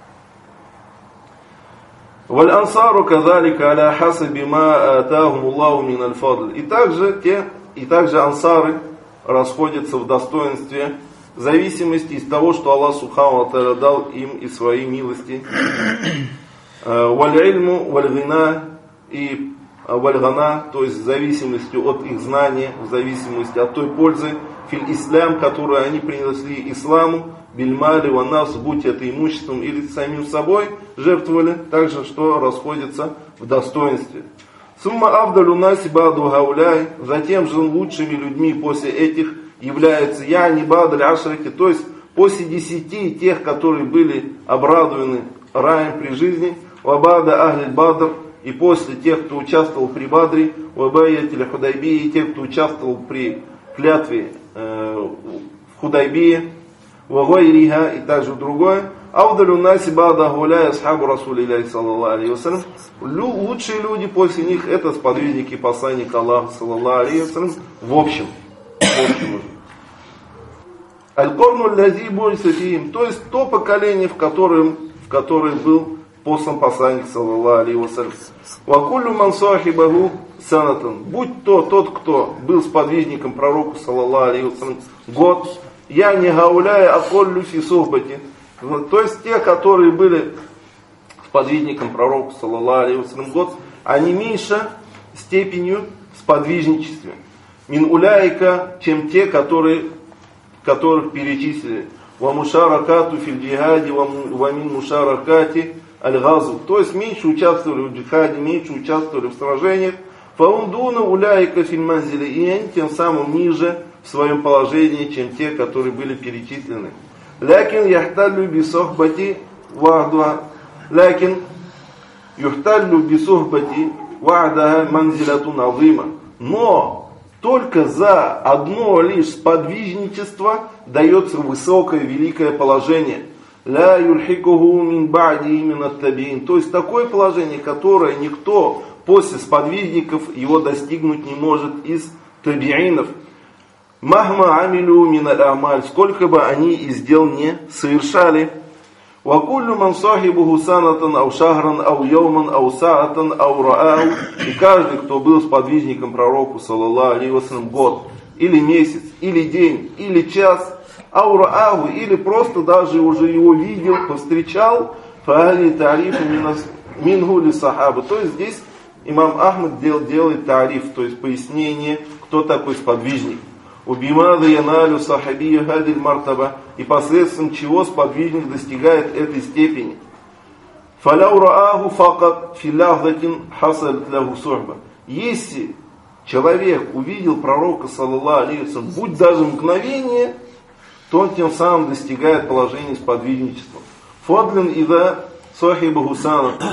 Валь-ансару казалика аля хасаби ма атахум Аллаху мин аль-фадл. И также те, и также ансары расходятся в достоинстве в зависимости из того, что Аллах Субхану ва Тааля дал им из своей милости. Валь-ильму, валь-гина и валь-гана, то есть в зависимости от их знания, в зависимости от той пользы, филь-ислам, которую они принесли исламу, бильмали ванас, будь это имуществом или самим собой, жертвовали, также что расходятся в достоинстве. Сумма авдалю наси баду гауляй, затем же лучшими людьми после этих являются я не бадль ашраки, то есть после десяти тех, которые были обрадованы раем при жизни, вабада ахль бадр, и после тех, кто участвовал при Бадре, вабаятиля Худайбии, и тех, кто участвовал при клятве э, в Худайбии, вагайриха и также другое. Авдалю наси бада гуляя асхабу Расулилляхи саллаллаху алейхи вассалям. Лучшие люди после них это сподвижники посланника Аллаха саллаллаху алейхи вассалям в общем. В общем. Аль-Корну лязи бойся фиим, то есть то поколение, в котором, в которое был послан посланник саллаллаху алейхи вассалям. Вакуллю ман сахибаху санатан, будь то тот, кто был сподвижником пророку саллаллаху алейхи вассалям год, я не гауляя аколлю фи сухбати, то есть те, которые были сподвижником пророку саллаллаху алейхи вассалям год, они меньше степенью в сподвижничестве. Мин уляйка, чем те, которые, которых перечислили. Ва мушаракату фил джихади, ва мин мушаракати аль-газу. То есть меньше участвовали в джихаде, меньше участвовали в сражениях. Фаундуна уляйка фил манзили. И они тем самым ниже в своем положении, чем те, которые были перечислены. Лякин яхталлю бисохбати ва'дуа. Лякин юхталлю бисохбати ва'даха манзилатун азима. Но только за одно лишь сподвижничество дается высокое, великое положение. Ля юльхикуху мин ба'ди мин ат-табиин. То есть такое положение, которое никто после сподвижников его достигнуть не может из табиинов. Махма амилю мин аль-амаль. Сколько бы они из дел не совершали. وَكُلُّ مَنْ صَاحِبُهُ سَنَةً أَوْ شَهْرًا أَوْ يَوْمًا أَوْ سَاعَةً أَوْ رَآهُ. И каждый, кто был сподвижником пророку, саллаллаху алейхи вассалям, год, или месяц, или день, или час, أَوْ رَآهُ, или просто даже уже его видел, повстречал, فَهَلِ تَعْرِفُ مِنْهُ لِصَحَابَ. То есть здесь имам Ахмад делает тариф, то есть пояснение, кто такой сподвижник. Убимада яналю сахабия хадиль мартаба, и посредством чего сподвижник достигает этой степени. Фаляу рааху факат филляхдатин хасаль ляху сухба. Если человек увидел пророка, саллаллаху алейхи вассалям, будь даже мгновение, то он тем самым достигает положения сподвижничества. Фадлин ида сахиба гусана.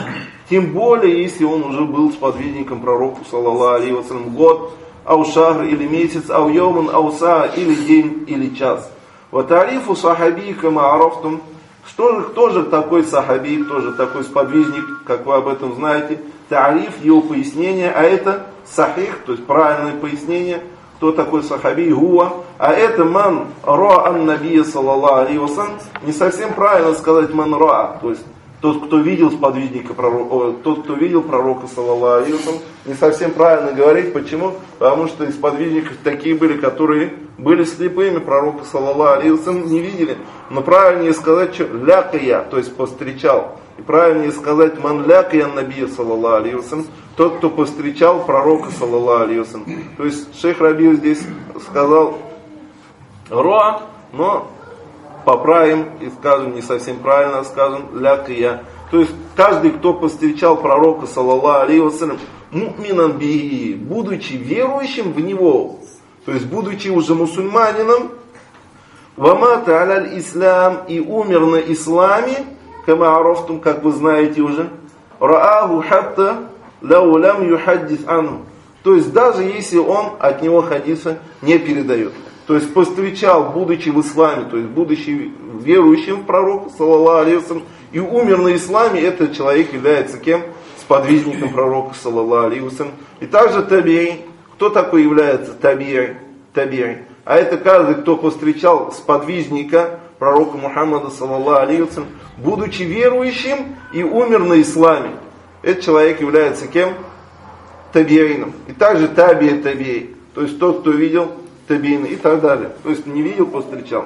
Тем более, если он уже был сподвижником пророку, саллаллаху алейхи ва саллям, год, ау шахр или месяц, ау йоман, ау саа, или день, или час. Ва тарифу сахаби кама арафтум. Что же, кто же такой сахаби, кто же такой сподвижник, как вы об этом знаете? Тариф, его пояснение, а это сахих, то есть правильное пояснение, кто такой сахаби, гуа, а это ман ра ан набия саллаллаху алейхи ва саллям. Не совсем правильно сказать ман ра, то есть тот, кто видел сподвижника пророка, тот, кто видел пророка, саллаллаху алейхи ва саллям, не совсем правильно говорить. Почему? Потому что из сподвижников такие были, которые были слепыми, пророка, саллаллаху алейхи ва саллям, не видели. Но правильнее сказать, что лякая, то есть повстречал. И правильнее сказать ман лякая набия, саллаллаху алейхи ва саллям, тот, кто повстречал пророка, саллаллаху алейхи ва саллям. То есть шейх Раби здесь сказал роа, но поправим и скажем, не совсем правильно скажем, лякая. То есть каждый, кто повстречал пророка, саллаллаху алейхи ва саллям, му'минан бихи, будучи верующим в него, то есть будучи уже мусульманином, вамата аляль ислам, и умер на исламе, кама арафтум, как вы знаете уже, рааху хатта лау лям юхаддис анху, то есть даже если он от него хадиса не передает. То есть повстречал, будучи в исламе, то есть будучи верующим в пророка, саллаллаху алейхи ва саллям, и умер на исламе, этот человек является кем? Сподвижником пророка, саллаллаху алейхи ва саллям. И также таби'и. Кто такой является таби'и? Таби'и. А это каждый, кто повстречал сподвижника пророка Мухаммада, саллаллаху алейхи ва саллям, будучи верующим и умер на исламе. Этот человек является кем? Таби'iном. И также таби'и таби'и. То есть тот, кто видел таби'ин и так далее. То есть не видел, повстречал.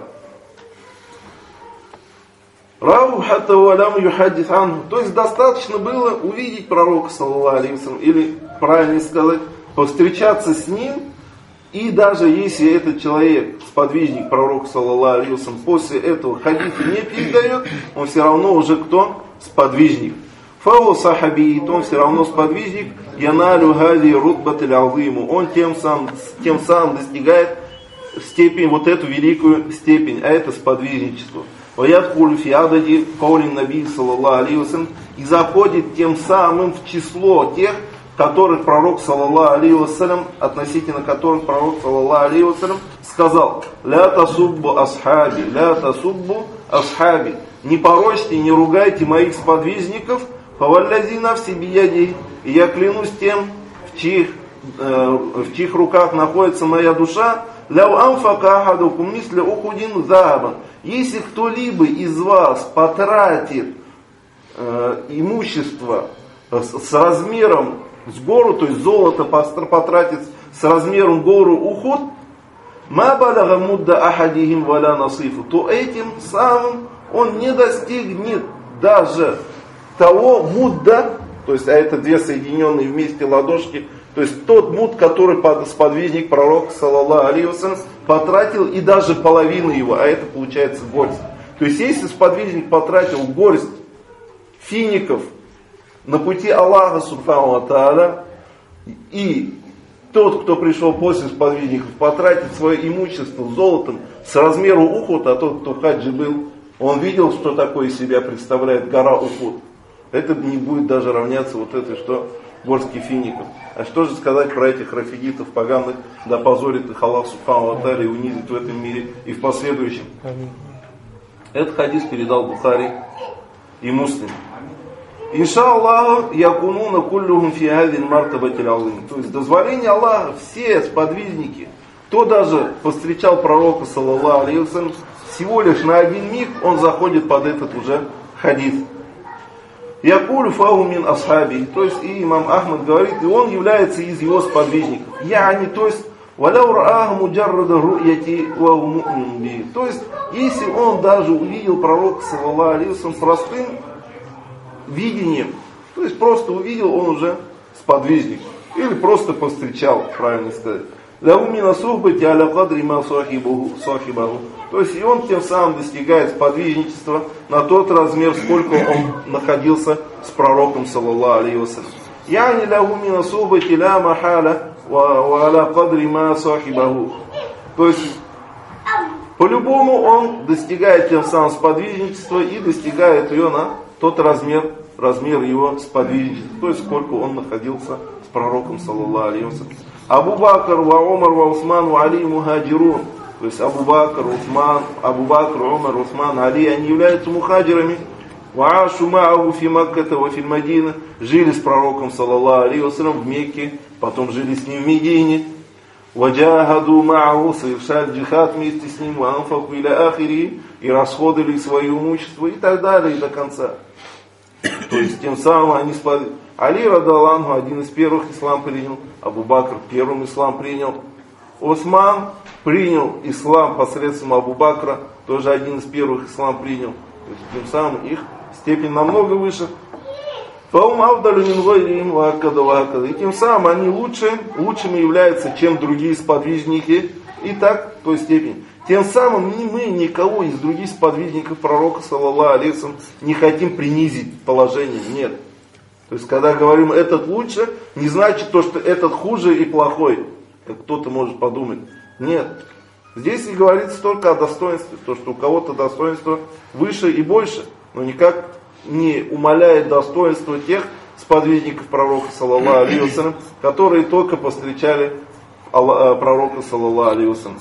Рау хатта валям юхаддис анху. То есть достаточно было увидеть пророка, саллаллаху алейхи ва саллям, или правильнее сказать, повстречаться с ним, и даже если этот человек, сподвижник пророка, саллаллаху алейхи ва саллям, после этого хадиса не передает, он все равно уже кто? Сподвижник. Фау сахаби, то он все равно сподвижник, яналю хази рутбатиль азиму. Он тем самым, тем самым достигает степень, вот эту великую степень, а это сподвижничество. Ваядхуль фи адади каулин наби, саллаллаху алейхи ва саллям, и заходит тем самым в число тех, которых пророк, саллаллаху алейхи ва саллям, относительно которых пророк, саллаллаху алейхи ва саллям, сказал: ля тасуббу асхаби, ля тасуббу асхаби, не порочьте, не ругайте моих сподвижников, фаваллязи нафси бияди, и я клянусь тем, в чьих, э, в чьих руках находится моя душа, ляу анфака ахадукум мисля ухудин захаба, если кто-либо из вас потратит э, имущество с, с размером с гору, то есть золото потратит с размером гору Ухуд, ма балага мудда ахадихим валя насифу, то этим самым он не достигнет даже того мудда, то есть, а это две соединенные вместе ладошки, то есть тот муд, который сподвижник пророка, саллаллаху алейхи ва саллям, потратил, и даже половину его, а это получается горсть. То есть если сподвижник потратил горсть фиников на пути Аллаха субхану ва тааля, и тот, кто пришел после сподвижников, потратит свое имущество золотом с размером Ухуд, а тот, кто в хаджи был, он видел, что такое из себя представляет гора Ухуд. Это не будет даже равняться вот этой, что горстки фиников. А что же сказать про этих рафидитов поганых, да позорит их Аллах субхану ва тааля и унизит в этом мире и в последующем. Этот хадис передал Бухари и Муслим. Иншаллаху якунуна куллюхум фи хазин мартабатиль азим. То есть дозволение Аллаха, все сподвижники, кто даже повстречал пророка, саллаллаху алейхи ва саллям, всего лишь на один миг он заходит под этот уже хадис. Якулю фаху мин асхаби. То есть и имам Ахмад говорит, и он является из его сподвижников. Яни, то есть валяу рааху муджаррада ру'яти ва му'мин би. То есть если он даже увидел пророка, саллаллаху алейхи ва саллям, простым видением, то есть просто увидел, он уже сподвижник. Или просто повстречал, правильно сказать. Лягу мина сухбати аля кадри ма сахибаху. То есть и он тем самым достигает сподвижничества на тот размер, сколько он находился с пророком, саллаллаху алейхи ва саллям. Яни лягу мина сухбати ля махаля ва аля кадри ма сахибаху. То есть по-любому он достигает тем самым сподвижничества и достигает ее на тот размер, размер его сподвижничества, то есть сколько он находился с пророком, саллаллаху алейхи ва саллям. Абу Бакр, ва Умар, ва Усман, ва Али мухаджирун. То есть Абу Бакр, Усман, Абу Бакр, Умар, Усман, Али, они являются мухаджирами. Ва ашу ма'аху фи Макката ва фи Мадина. Жили с пророком, саллаллаху алейхи ва саллям, в Мекке, потом жили с ним в Медине. Ваджахаду ма'аху, совершали джихад вместе с ним, ва анфаку иля ахири, и расходовали свое имущество, и так далее, и до конца. То есть тем самым они спали. Али радаллаху один из первых ислам принял, Абу Бакр первым ислам принял, Осман принял ислам посредством Абу Бакра, тоже один из первых ислам принял. То есть тем самым их степень намного выше. Фаум авдалю мин гайрихим ва акада ва акада. И тем самым они лучше, лучшими являются, чем другие сподвижники. И так, в той степени. Тем самым ни мы, никого из других сподвижников пророка, саллаллаху алейхи ва саллям, не хотим принизить положение. Нет. То есть, когда говорим этот лучше, не значит то, что этот хуже и плохой, как кто-то может подумать. Нет. Здесь и говорится только о достоинстве, то, что у кого-то достоинство выше и больше, но никак не умаляет достоинство тех сподвижников пророка, саллаллаху алейхи ва саллям, которые только повстречали пророка, саллаллаху алейхи ва саллям.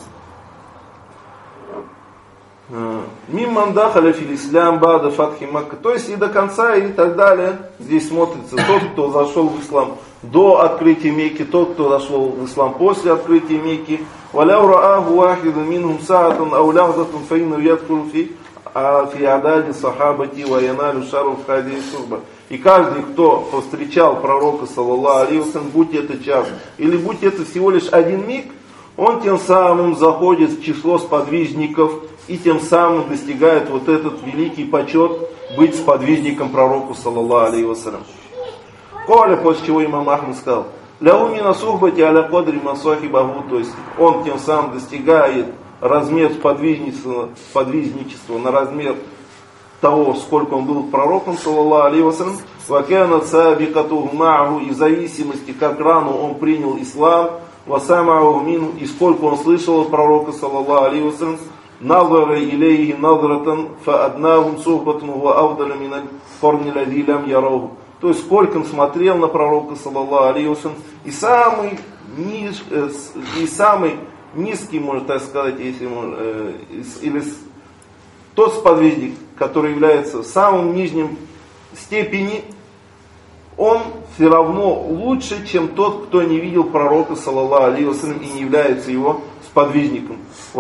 Мимман дахаля фил ислам бада фатхи Макка. То есть и до конца, и так далее. Здесь смотрится тот, кто зашел в ислам до открытия Мекки, тот, кто зашел в ислам после открытия Мекки. Валяу рааху вахиду минхум саатан ау лахдатун фаинну ядхулу фи фи адади сахабати ва яналю шару хади сурба. И каждый, кто повстречал пророка, саллаллаху алейхи ва саллям, будь это час, или будь это всего лишь один миг, он тем самым заходит в число сподвижников и тем самым достигает вот этот великий почет быть сподвижником пророку, саллаллаху алейхи ва саллям. Коля, после чего имам Ахмад сказал, ляу мина сухбати аля кадри масахибаху, то есть он тем самым достигает размер сподвижничества, сподвижничества на размер того, сколько он был пророком, саллаллаху алейхи ва саллям, вакана сабикату ма'аху, и в зависимости, как рано он принял ислам, васама'аху мину, и сколько он слышал от пророка, саллаллаху алейхи ва саллям, назара илейхи назратан фааднахум сухбатун ва авдаля миналь корни лади лям яраху. То есть сколько он смотрел на пророка, саллаллаху алейхи ва саллям, и самый ниж, э, и самый низкий, можно так сказать, если можно, э, или тот сподвижник, который является самым нижним степени, он все равно лучше, чем тот, кто не видел пророка, саллаллаху алейхи ва саллям, и не является его сподвижником.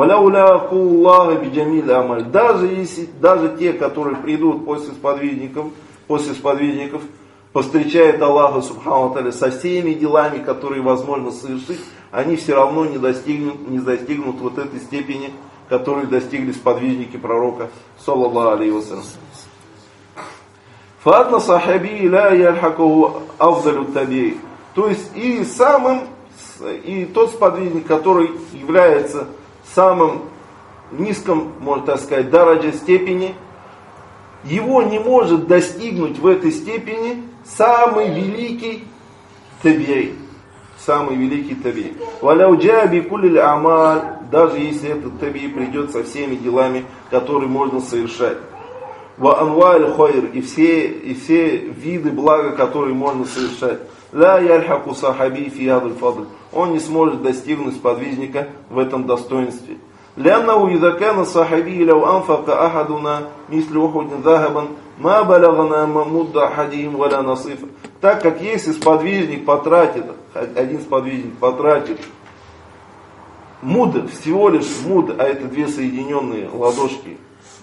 Даже если, даже те, которые придут после сподвижников, после сподвижников, повстречают Аллаха субхану ва тааля со всеми делами, которые возможно совершить, они все равно не достигнут, не достигнут вот этой степени, которые достигли сподвижники пророка, саллаллаху алейхи ва саллям. Фадна сахаби ла ялхакуху афдалю таби. То есть и самым, и тот сподвижник, который является самым низком, можно так сказать, дараджа степени, его не может достигнуть в этой степени самый великий таби'и. Самый великий таби'и. Валяу джаби кулиль амаль, даже если этот таби'и придет со всеми делами, которые можно совершать. Ва анваль хайр, и все, и все виды блага, которые можно совершать. Ла яльхаку сахаби фи хадаль фадл. Он не сможет достигнуть сподвижника в этом достоинстве. Ляннаху иза кана сахаби лау анфака ахадуна мисли ухудин захабан ма балагана мудда хадихим валя насифа. Так как если сподвижник потратит, один сподвижник потратит муд, всего лишь муд, а это две соединенные ладошки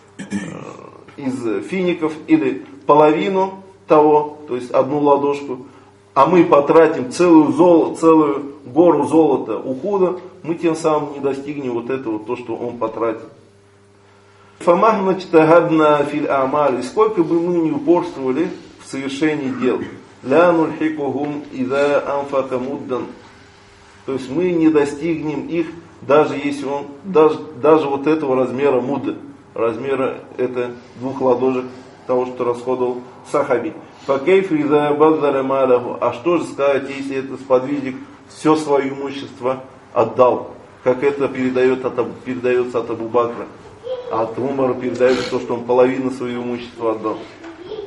из фиников, или половину того, то есть одну ладошку, а мы потратим целую, золо, целую гору золота ухуда, мы тем самым не достигнем вот этого, то, что он потратил. Фамахна чтагадна фил амаль, и сколько бы мы ни упорствовали в совершении дел, ля нульхикухум иза анфака муддан, то есть мы не достигнем их, даже если он, даже, даже вот этого размера мудда, размера это двух ладошек того, что расходовал сахаби. Факейф иза баздаля маляху, а что же сказать, если этот сподвижник все свое имущество отдал, как это передает от, передается от Абу Бакра, а от Умара передается то, что он половину своего имущества отдал.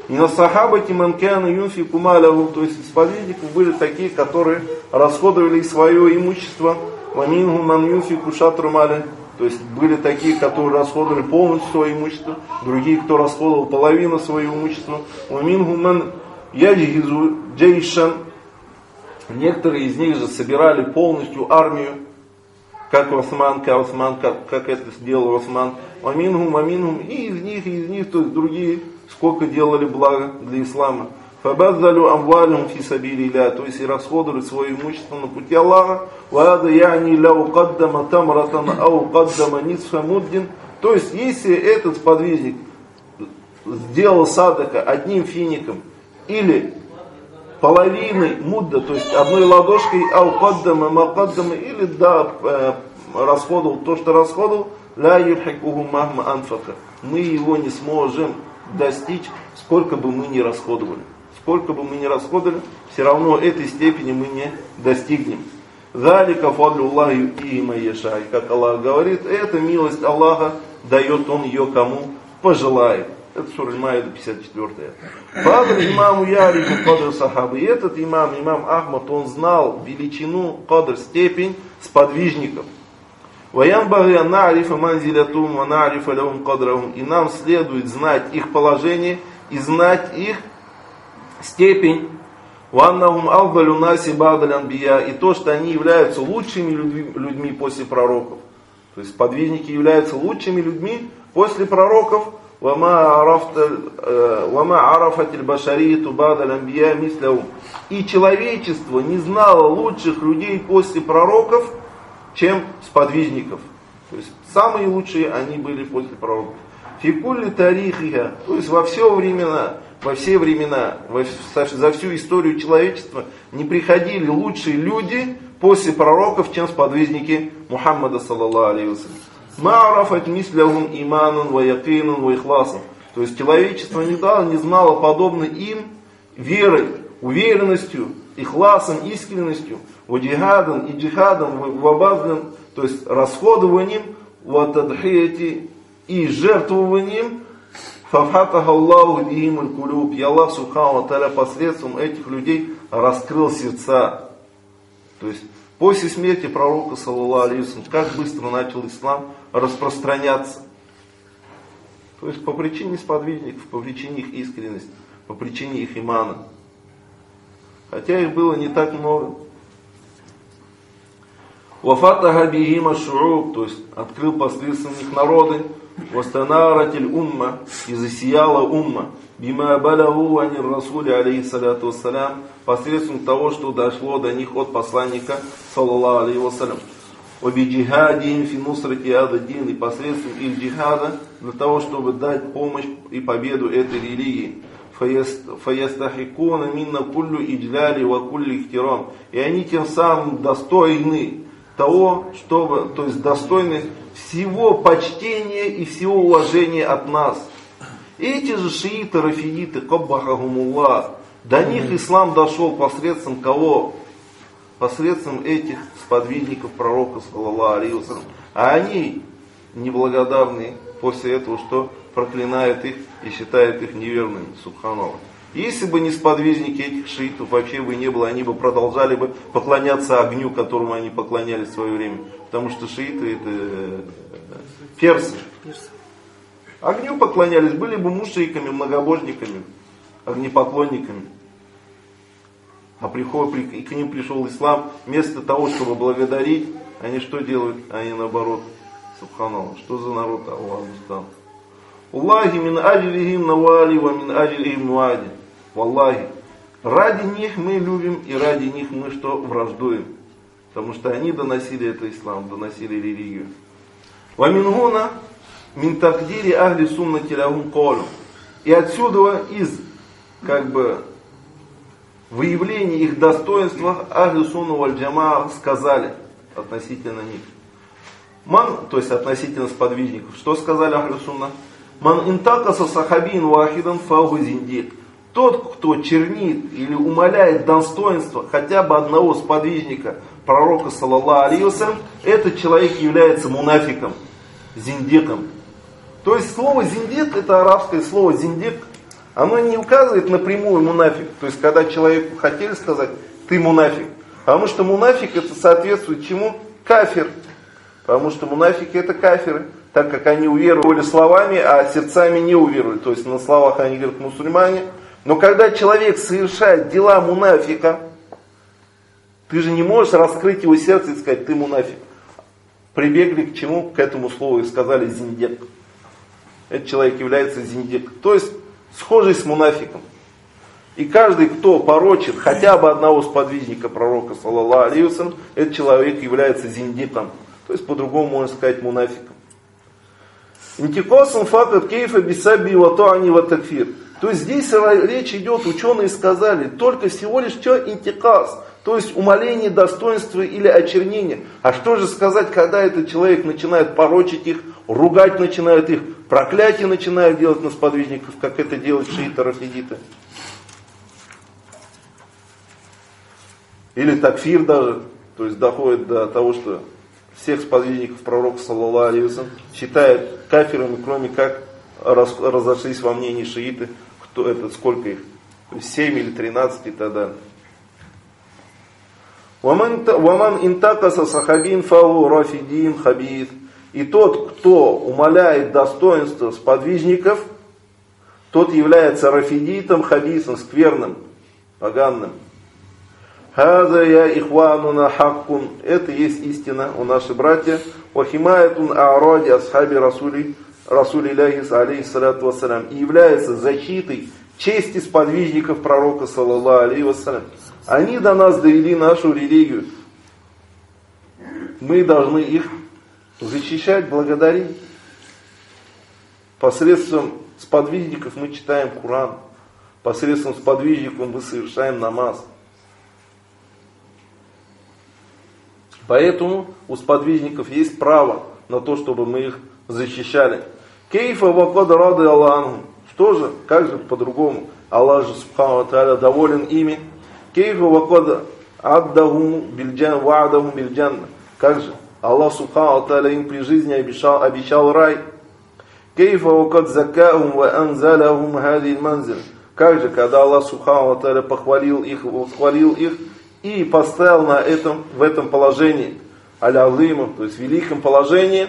И на сахабати манкяна юнфику малягу, то есть из сподвижников были такие, которые расходовали свое имущество, вамингу ман юнфику шатру маля, то есть были такие, которые расходовали полностью свое имущество, другие, кто расходовал половину своего имущества, вамингу ман яджизу джейшан, некоторые из них же собирали полностью армию, как Осман, как Осман, как, как это сделал Осман, вамингум, вамингум, и из них, и из них, то есть другие, сколько делали блага для ислама. Фабаззалю амвалюм фи сабилилля, то есть и расходовали свое имущество на пути Аллаха. Вада яни ляу каддама тамратан ау каддама нисфа муддин. То есть если этот сподвижник сделал садака одним фиником или половиной мудда, то есть одной ладошкой, ау каддама макаддама, или да, э, расходовал то, что расходовал, ля юрхикуху махма анфака. Мы его не сможем достичь, сколько бы мы ни расходовали. Сколько бы мы ни расходовали, все равно этой степени мы не достигнем. Залика фадлюллахи ю'тихи ман яша. И как Аллах говорит, это милость Аллаха, дает Он ее кому пожелает. Это сура Аль-Маида, пятьдесят четвёртая. Фадр имаму ярифу кадр сахабы. И этот имам, имам Ахмад, он знал величину, кадр, степень сподвижников. Ваян баги аннарифа манзилятум, аннарифа лявум кадрахум. И нам следует знать их положение и знать их степень. Ваннахум афдалю наси ба'даль анбия. И то, что они являются лучшими людьми, людьми после пророков. То есть сподвижники являются лучшими людьми после пророков. Вама арафатиль башариету ба'даль анбия мисляум. И человечество не знало лучших людей после пророков, чем сподвижников. То есть самые лучшие они были после пророков. Фикулли тарихиха, то есть во все времена, во все времена, во, за всю историю человечества не приходили лучшие люди после пророков, чем сподвижники Мухаммада саллаллаху алейхи ва саллям. Маарафат мислягум иманун ва якинун ва ихласун. То есть человечество не, дало, не знало подобно им верой, уверенностью, ихласом, искренностью, ваджихадом и джихадом, вабазлен, то есть расходованием, ватадхияти и жертвованием, фафхатаха Аллаху бихим аль-кулюб. И Аллах субхану ва тааля посредством этих людей раскрыл сердца. То есть после смерти пророка саллаллаху алейхи ва саллям, как быстро начал ислам распространяться. То есть по причине сподвижников, по причине их искренности, по причине их имана. Хотя их было не так много. Вафатаха бихима шу'уб, то есть открыл посредством них народы. Вастанаратиль умма, и засияла умма. Бима балягу анир расули алейхиссаляту вассалям, посредством того, что дошло до них от посланника саллаллаху алейхи вассалям. Вабиджихадин фи нусрати ада-дин, и посредством их джихада для того, чтобы дать помощь и победу этой религии. Фаястахикуна минна куллю иджляли ва кулли ихтирам. И они тем самым достойны того, чтобы, то есть достойны всего почтения и всего уважения от нас. Эти же шииты, рафидиты, каббахахумуллах, до них ислам дошел посредством кого? Посредством этих сподвижников пророка саллаллаху алейхи ва саллям. А они неблагодарные после этого, что проклинают их и считают их неверными, субханаллах. Если бы не сподвижники этих шиитов, вообще бы не было, они бы продолжали бы поклоняться огню, которому они поклонялись в свое время. Потому что шииты это персы. Огню поклонялись, были бы мушриками, многобожниками, огнепоклонниками. А приход, и к ним пришел ислам, вместо того, чтобы благодарить, они что делают? Они наоборот, субханаллах, что за народ Аллах устал. Аллахи мин аджлихим навали ва мин аджлихим нуади. Валлахи, ради них мы любим и ради них мы что? Враждуем. Потому что они доносили это ислам, доносили религию. Ва мингуна мин такдири ахли суннати лахум колю. И отсюда из, как бы, выявления их достоинства ахли сунна валь джамаа сказали относительно них. Ман, то есть относительно сподвижников. Что сказали ахли сунна? Ман интакаса сахабин вахидан фаху зиндик. Тот, кто чернит или умаляет достоинство хотя бы одного сподвижника пророка саллаллаху алейхи ва саллям, этот человек является мунафиком, зиндиком. То есть слово зиндик, это арабское слово зиндик, оно не указывает напрямую мунафик. То есть, когда человеку хотели сказать, ты мунафик. Потому что мунафик это соответствует чему? Кафир. Потому что мунафики это кафиры. Так как они уверовали словами, а сердцами не уверовали. То есть, на словах они говорят мусульмане. Но когда человек совершает дела мунафика, ты же не можешь раскрыть его сердце и сказать, ты мунафик. Прибегли к чему? К этому слову и сказали зиндик. Этот человек является зиндик. То есть, схожий с мунафиком. И каждый, кто порочит хотя бы одного сподвижника пророка, саллаллаху алейхи ва саллям, этот человек является зиндиком. То есть, по-другому можно сказать мунафиком. Интикосом факат кейфа бисаби ва туани ва такфир. То есть, здесь речь идет, ученые сказали, только всего лишь что интикас. То есть, умаление достоинства или очернение. А что же сказать, когда этот человек начинает порочить их, ругать начинает их, проклятие начинает делать на сподвижников, как это делают шииты, рафидиты. Или такфир даже, то есть доходит до того, что всех сподвижников пророка, саллаллаху алейхи ва саллям, считают кафирами, кроме как раз, разошлись во мнении шииты, кто это, сколько их, то есть семь или тринадцать и так далее. Ваман интакаса сахабин фаву рафидин хабид. И тот, кто умаляет достоинство сподвижников, тот является рафидитом, хабисом, скверным, поганым. Хаза я ихвануна хаккун. Это есть истина у наших братьев. Вахимаятун ааради асхаби расули расулилляхи алейхиссалату вассалям. И является защитой чести сподвижников пророка, саллаллаху алейхи вассалям. Они до нас довели нашу религию. Мы должны их защищать, благодарить. Посредством сподвижников мы читаем Коран. Посредством сподвижников мы совершаем намаз. Поэтому у сподвижников есть право на то, чтобы мы их защищали. Кейфа вакад рады Аллаху. Что же, как же по-другому? Аллах же субхану ва тааля доволен ими. Кейфа вакад аддахум бильджан ва'адахум бильджанна. Как же? Аллах субхану ва тааля им при жизни обещал, обещал рай. Кейфа вакад закахум ва анзалахум хади манзиль. Как же, когда Аллах субхану ва тааля похвалил их, восхвалил их и поставил на этом, в этом положении, аль-азиму, то есть в великом положении,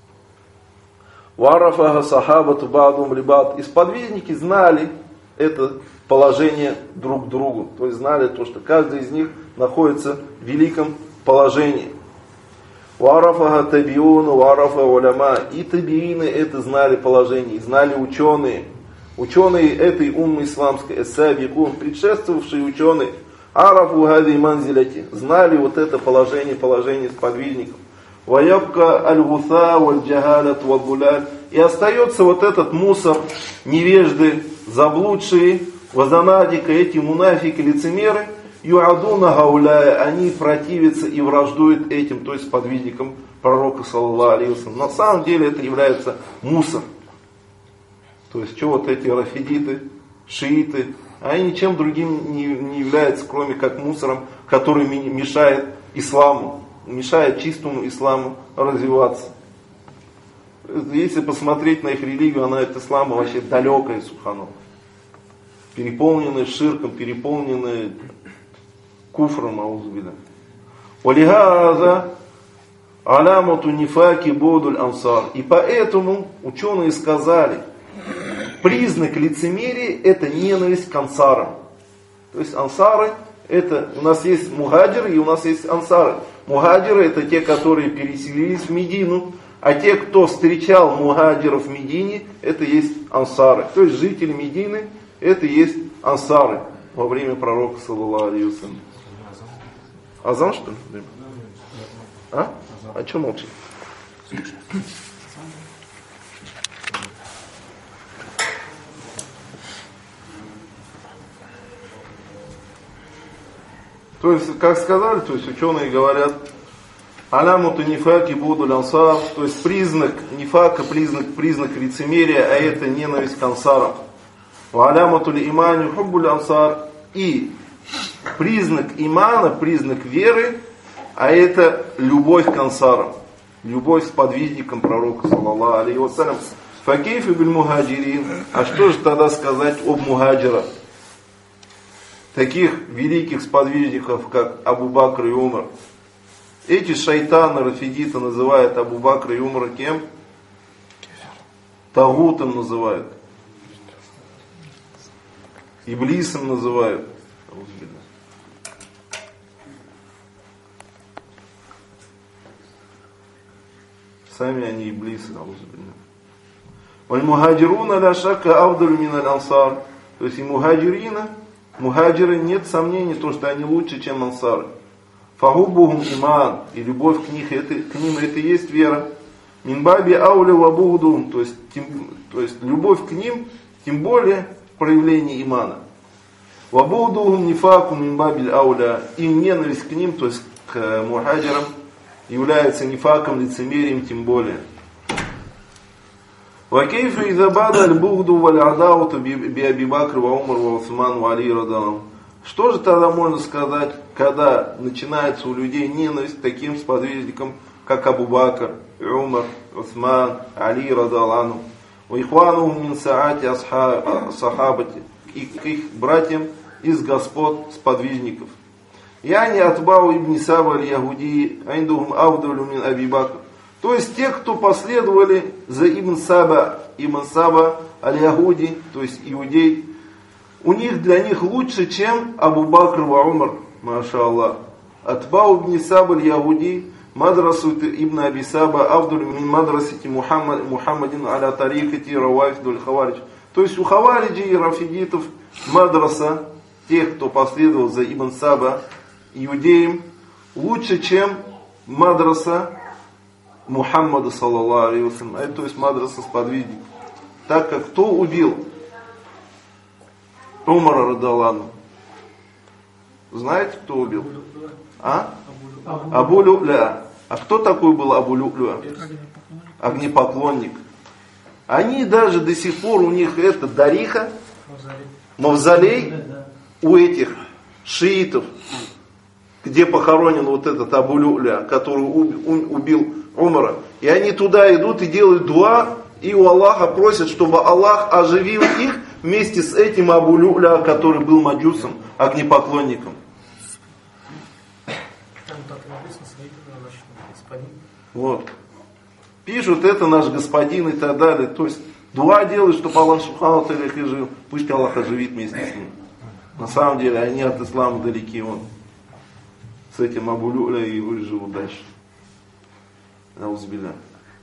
варафаха сахабату ба'дум либад. И сподвижники знали это положение друг к другу. То есть знали то, что каждый из них находится в великом положении. Варафаха табиуну, варафа уляма. И табиины это знали положение, и знали ученые. Ученые этой уммы исламской, эссабикун, предшествовавшие ученые, арафу хади манзиляти, знали вот это положение, положение сподвижников. Ваябка аль-гуса валь-джахалят валь-гуляль. И остается вот этот мусор, невежды, заблудшие, вазанадика, эти мунафики, лицемеры, юадуна гауляя, они противятся и враждуют этим, то есть сподвижникам пророка, саллаллаху алейхи ва саллям. На самом деле это является мусор. То есть, что вот эти рафидиты, шииты, они ничем другим не, не являются, кроме как мусором, который мешает исламу, мешает чистому исламу развиваться. Если посмотреть на их религию, она от ислама вообще далекая, субханаллах. Переполненная ширком, переполненная куфром, аузубилля. Валихаза алямату нифаки бодуль ансар. И поэтому ученые сказали, признак лицемерия это ненависть к ансарам. То есть ансары, это у нас есть мухаджиры и у нас есть ансары. Мухаджиры это те, которые переселились в Медину, а те, кто встречал мухаджиров в Медине, это есть ансары. То есть жители Медины, это есть ансары во время пророка, саллаллаху алейхи ва саллям. Азан, что ли? А? А что молчит? То есть, как сказали, то есть ученые говорят, алямуту нифаки буду ансар, то есть признак нифака, признак, признак лицемерия, а это ненависть к ансарам. Алямуту ли имани хуббуль ансар, и признак имана, признак веры, а это любовь к ансарам, любовь к сподвижникам пророка, саллаллаху алейхи ва саллям. Факейф и биль-мухаджирин. А что же тогда сказать об мухаджирах? Таких великих сподвижников, как Абу Бакр и Умар. Эти шайтаны, рафидиты, называют Абу Бакра и Умара кем? Тагутом называют. Иблисом называют. Сами они иблисы. Валь-мухаджируна ля шакка афдалю миналь ансар. То есть и мухаджирина, мухаджиры, нет сомнений, то, что они лучше, чем ансары. Фагубухум иман, и любовь к, них, это, к ним это и есть вера. Минбаби ауля вабудум, то есть, тем, то есть любовь к ним, тем более проявление имана. Вабудухум нифаку минбабиль ауля, и ненависть к ним, то есть к мухаджирам, является нифаком, лицемерием, тем более. Вакейфу иза бада аль-бугду валь-адауту би Аби Бакр ва Умар ва Усман ва Али радалам. Что же тогда можно сказать, когда начинается у людей ненависть к таким сподвижникам, как Абу Бакр, Умар, Усман, Али радалану, у ихванухум мин саати сахабати, и к их братьям из господ сподвижников. Яни атбау ибн Саба аль-Ягуди, айндухум авдалю мин Аби Бакр. То есть те, кто последовали за Ибн Саба, Ибн Саба аль-Ягуди, то есть иудей, у них для них лучше, чем Абу Бакр ва Умар, маша Аллах. Атбау ибн Саба аль-Ягуди, мадрасу ибн Аби Саба, авдуль мин мадрасити Мухаммад, Мухаммадин аля тарикати равафиду аль-Хаваридж. То есть у хавариджи и рафидитов мадраса, тех, кто последовал за Ибн Саба, иудеем, лучше, чем мадраса Мухаммада, саллаллаху алейхи ва саллям, это, то есть мадраса сподвижников. Так как кто убил Умара радаллаху? Знаете, кто убил? А? Абу Лю'ля. А кто такой был Абу Лю'ля? Огнепоклонник. Они даже до сих пор, у них это дариха, мавзолей у этих шиитов, где похоронен вот этот Абу Лю'ля, который убил Умара. И они туда идут и делают дуа, и у Аллаха просят, чтобы Аллах оживил их вместе с этим Абу Лю'ля, который был маджусом, огнепоклонником. Вот. Пишут, это наш господин и так далее. То есть дуа делают, чтобы Аллах субхану ва тааля их оживил. Пусть Аллах оживит вместе с ним. На самом деле они от ислама далеки. Он с этим Абу Лю'ля и выживут дальше. Наузбилля.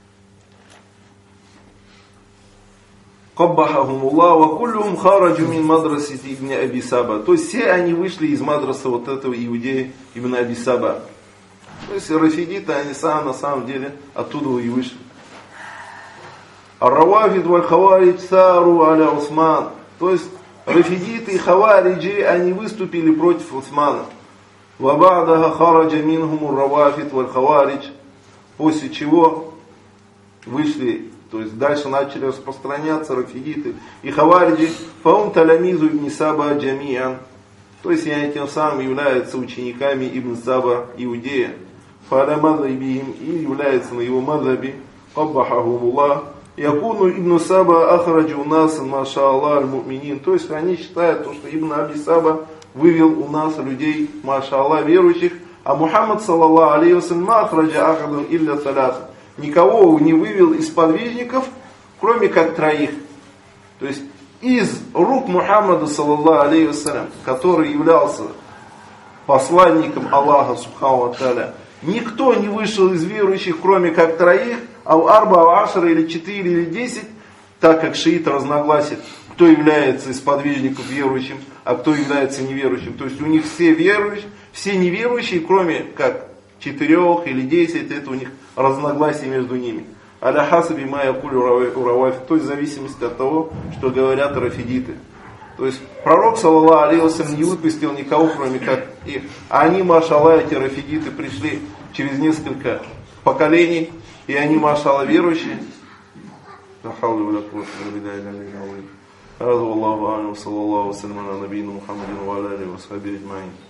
Каббахахумуллах ва куллюхум хараджу мин мадрасати ибн Аби Саба. То есть все они вышли из мадраса вот этого иудея ибн Аби Саба. То есть рафидиты, они сам, на самом деле оттуда и вышли. Ар-Равафид валь-Хаваридж сару аля Усман. То есть рафидиты и хавариджи, они выступили против Усмана. Ва ба'даха хараджа минхум ар-Равафид валь-Хаваридж. После чего вышли, то есть дальше начали распространяться рафидиты и хавариджи. Фаум таламизу ибн Саба джамиан. То есть они тем самым являются учениками Ибн Саба иудея. Фаля мазабихим, и является на его мазаби. Каббахахумуллах. Якуну Ибн Саба ахраджу нас маша Аллах аль-му'минин. То есть они считают, что Ибн Аби Саба вывел у нас людей, маша Аллах, верующих. А Мухаммад, саллаллаху алейхи ва саллям, ахраджа ахадан илля саляса. Никого не вывел из подвижников, кроме как троих. То есть из рук Мухаммада, саллаллаху алейхи ва саллям, который являлся посланником Аллаха, субхану ва тааля, никто не вышел из верующих, кроме как троих, ау арба, ау ашара, или четыре, или десять, так как шииты разногласят, кто является из подвижников верующим, а кто является неверующим. То есть у них все верующие, все неверующие, кроме как четырех или десять, это у них разногласия между ними. Аля хасаби майя кулю уравафи, то есть в зависимости от того, что говорят рафидиты. То есть пророк, саллаллаху алейхи ва саллям, не выпустил никого, кроме как их. А они, машаллах, эти рафидиты пришли через несколько поколений, и они, машаллах, верующие. هذا والله أعلم وصلى الله وسلم على نبينا محمد وعلى آله وصحبه أجمعين.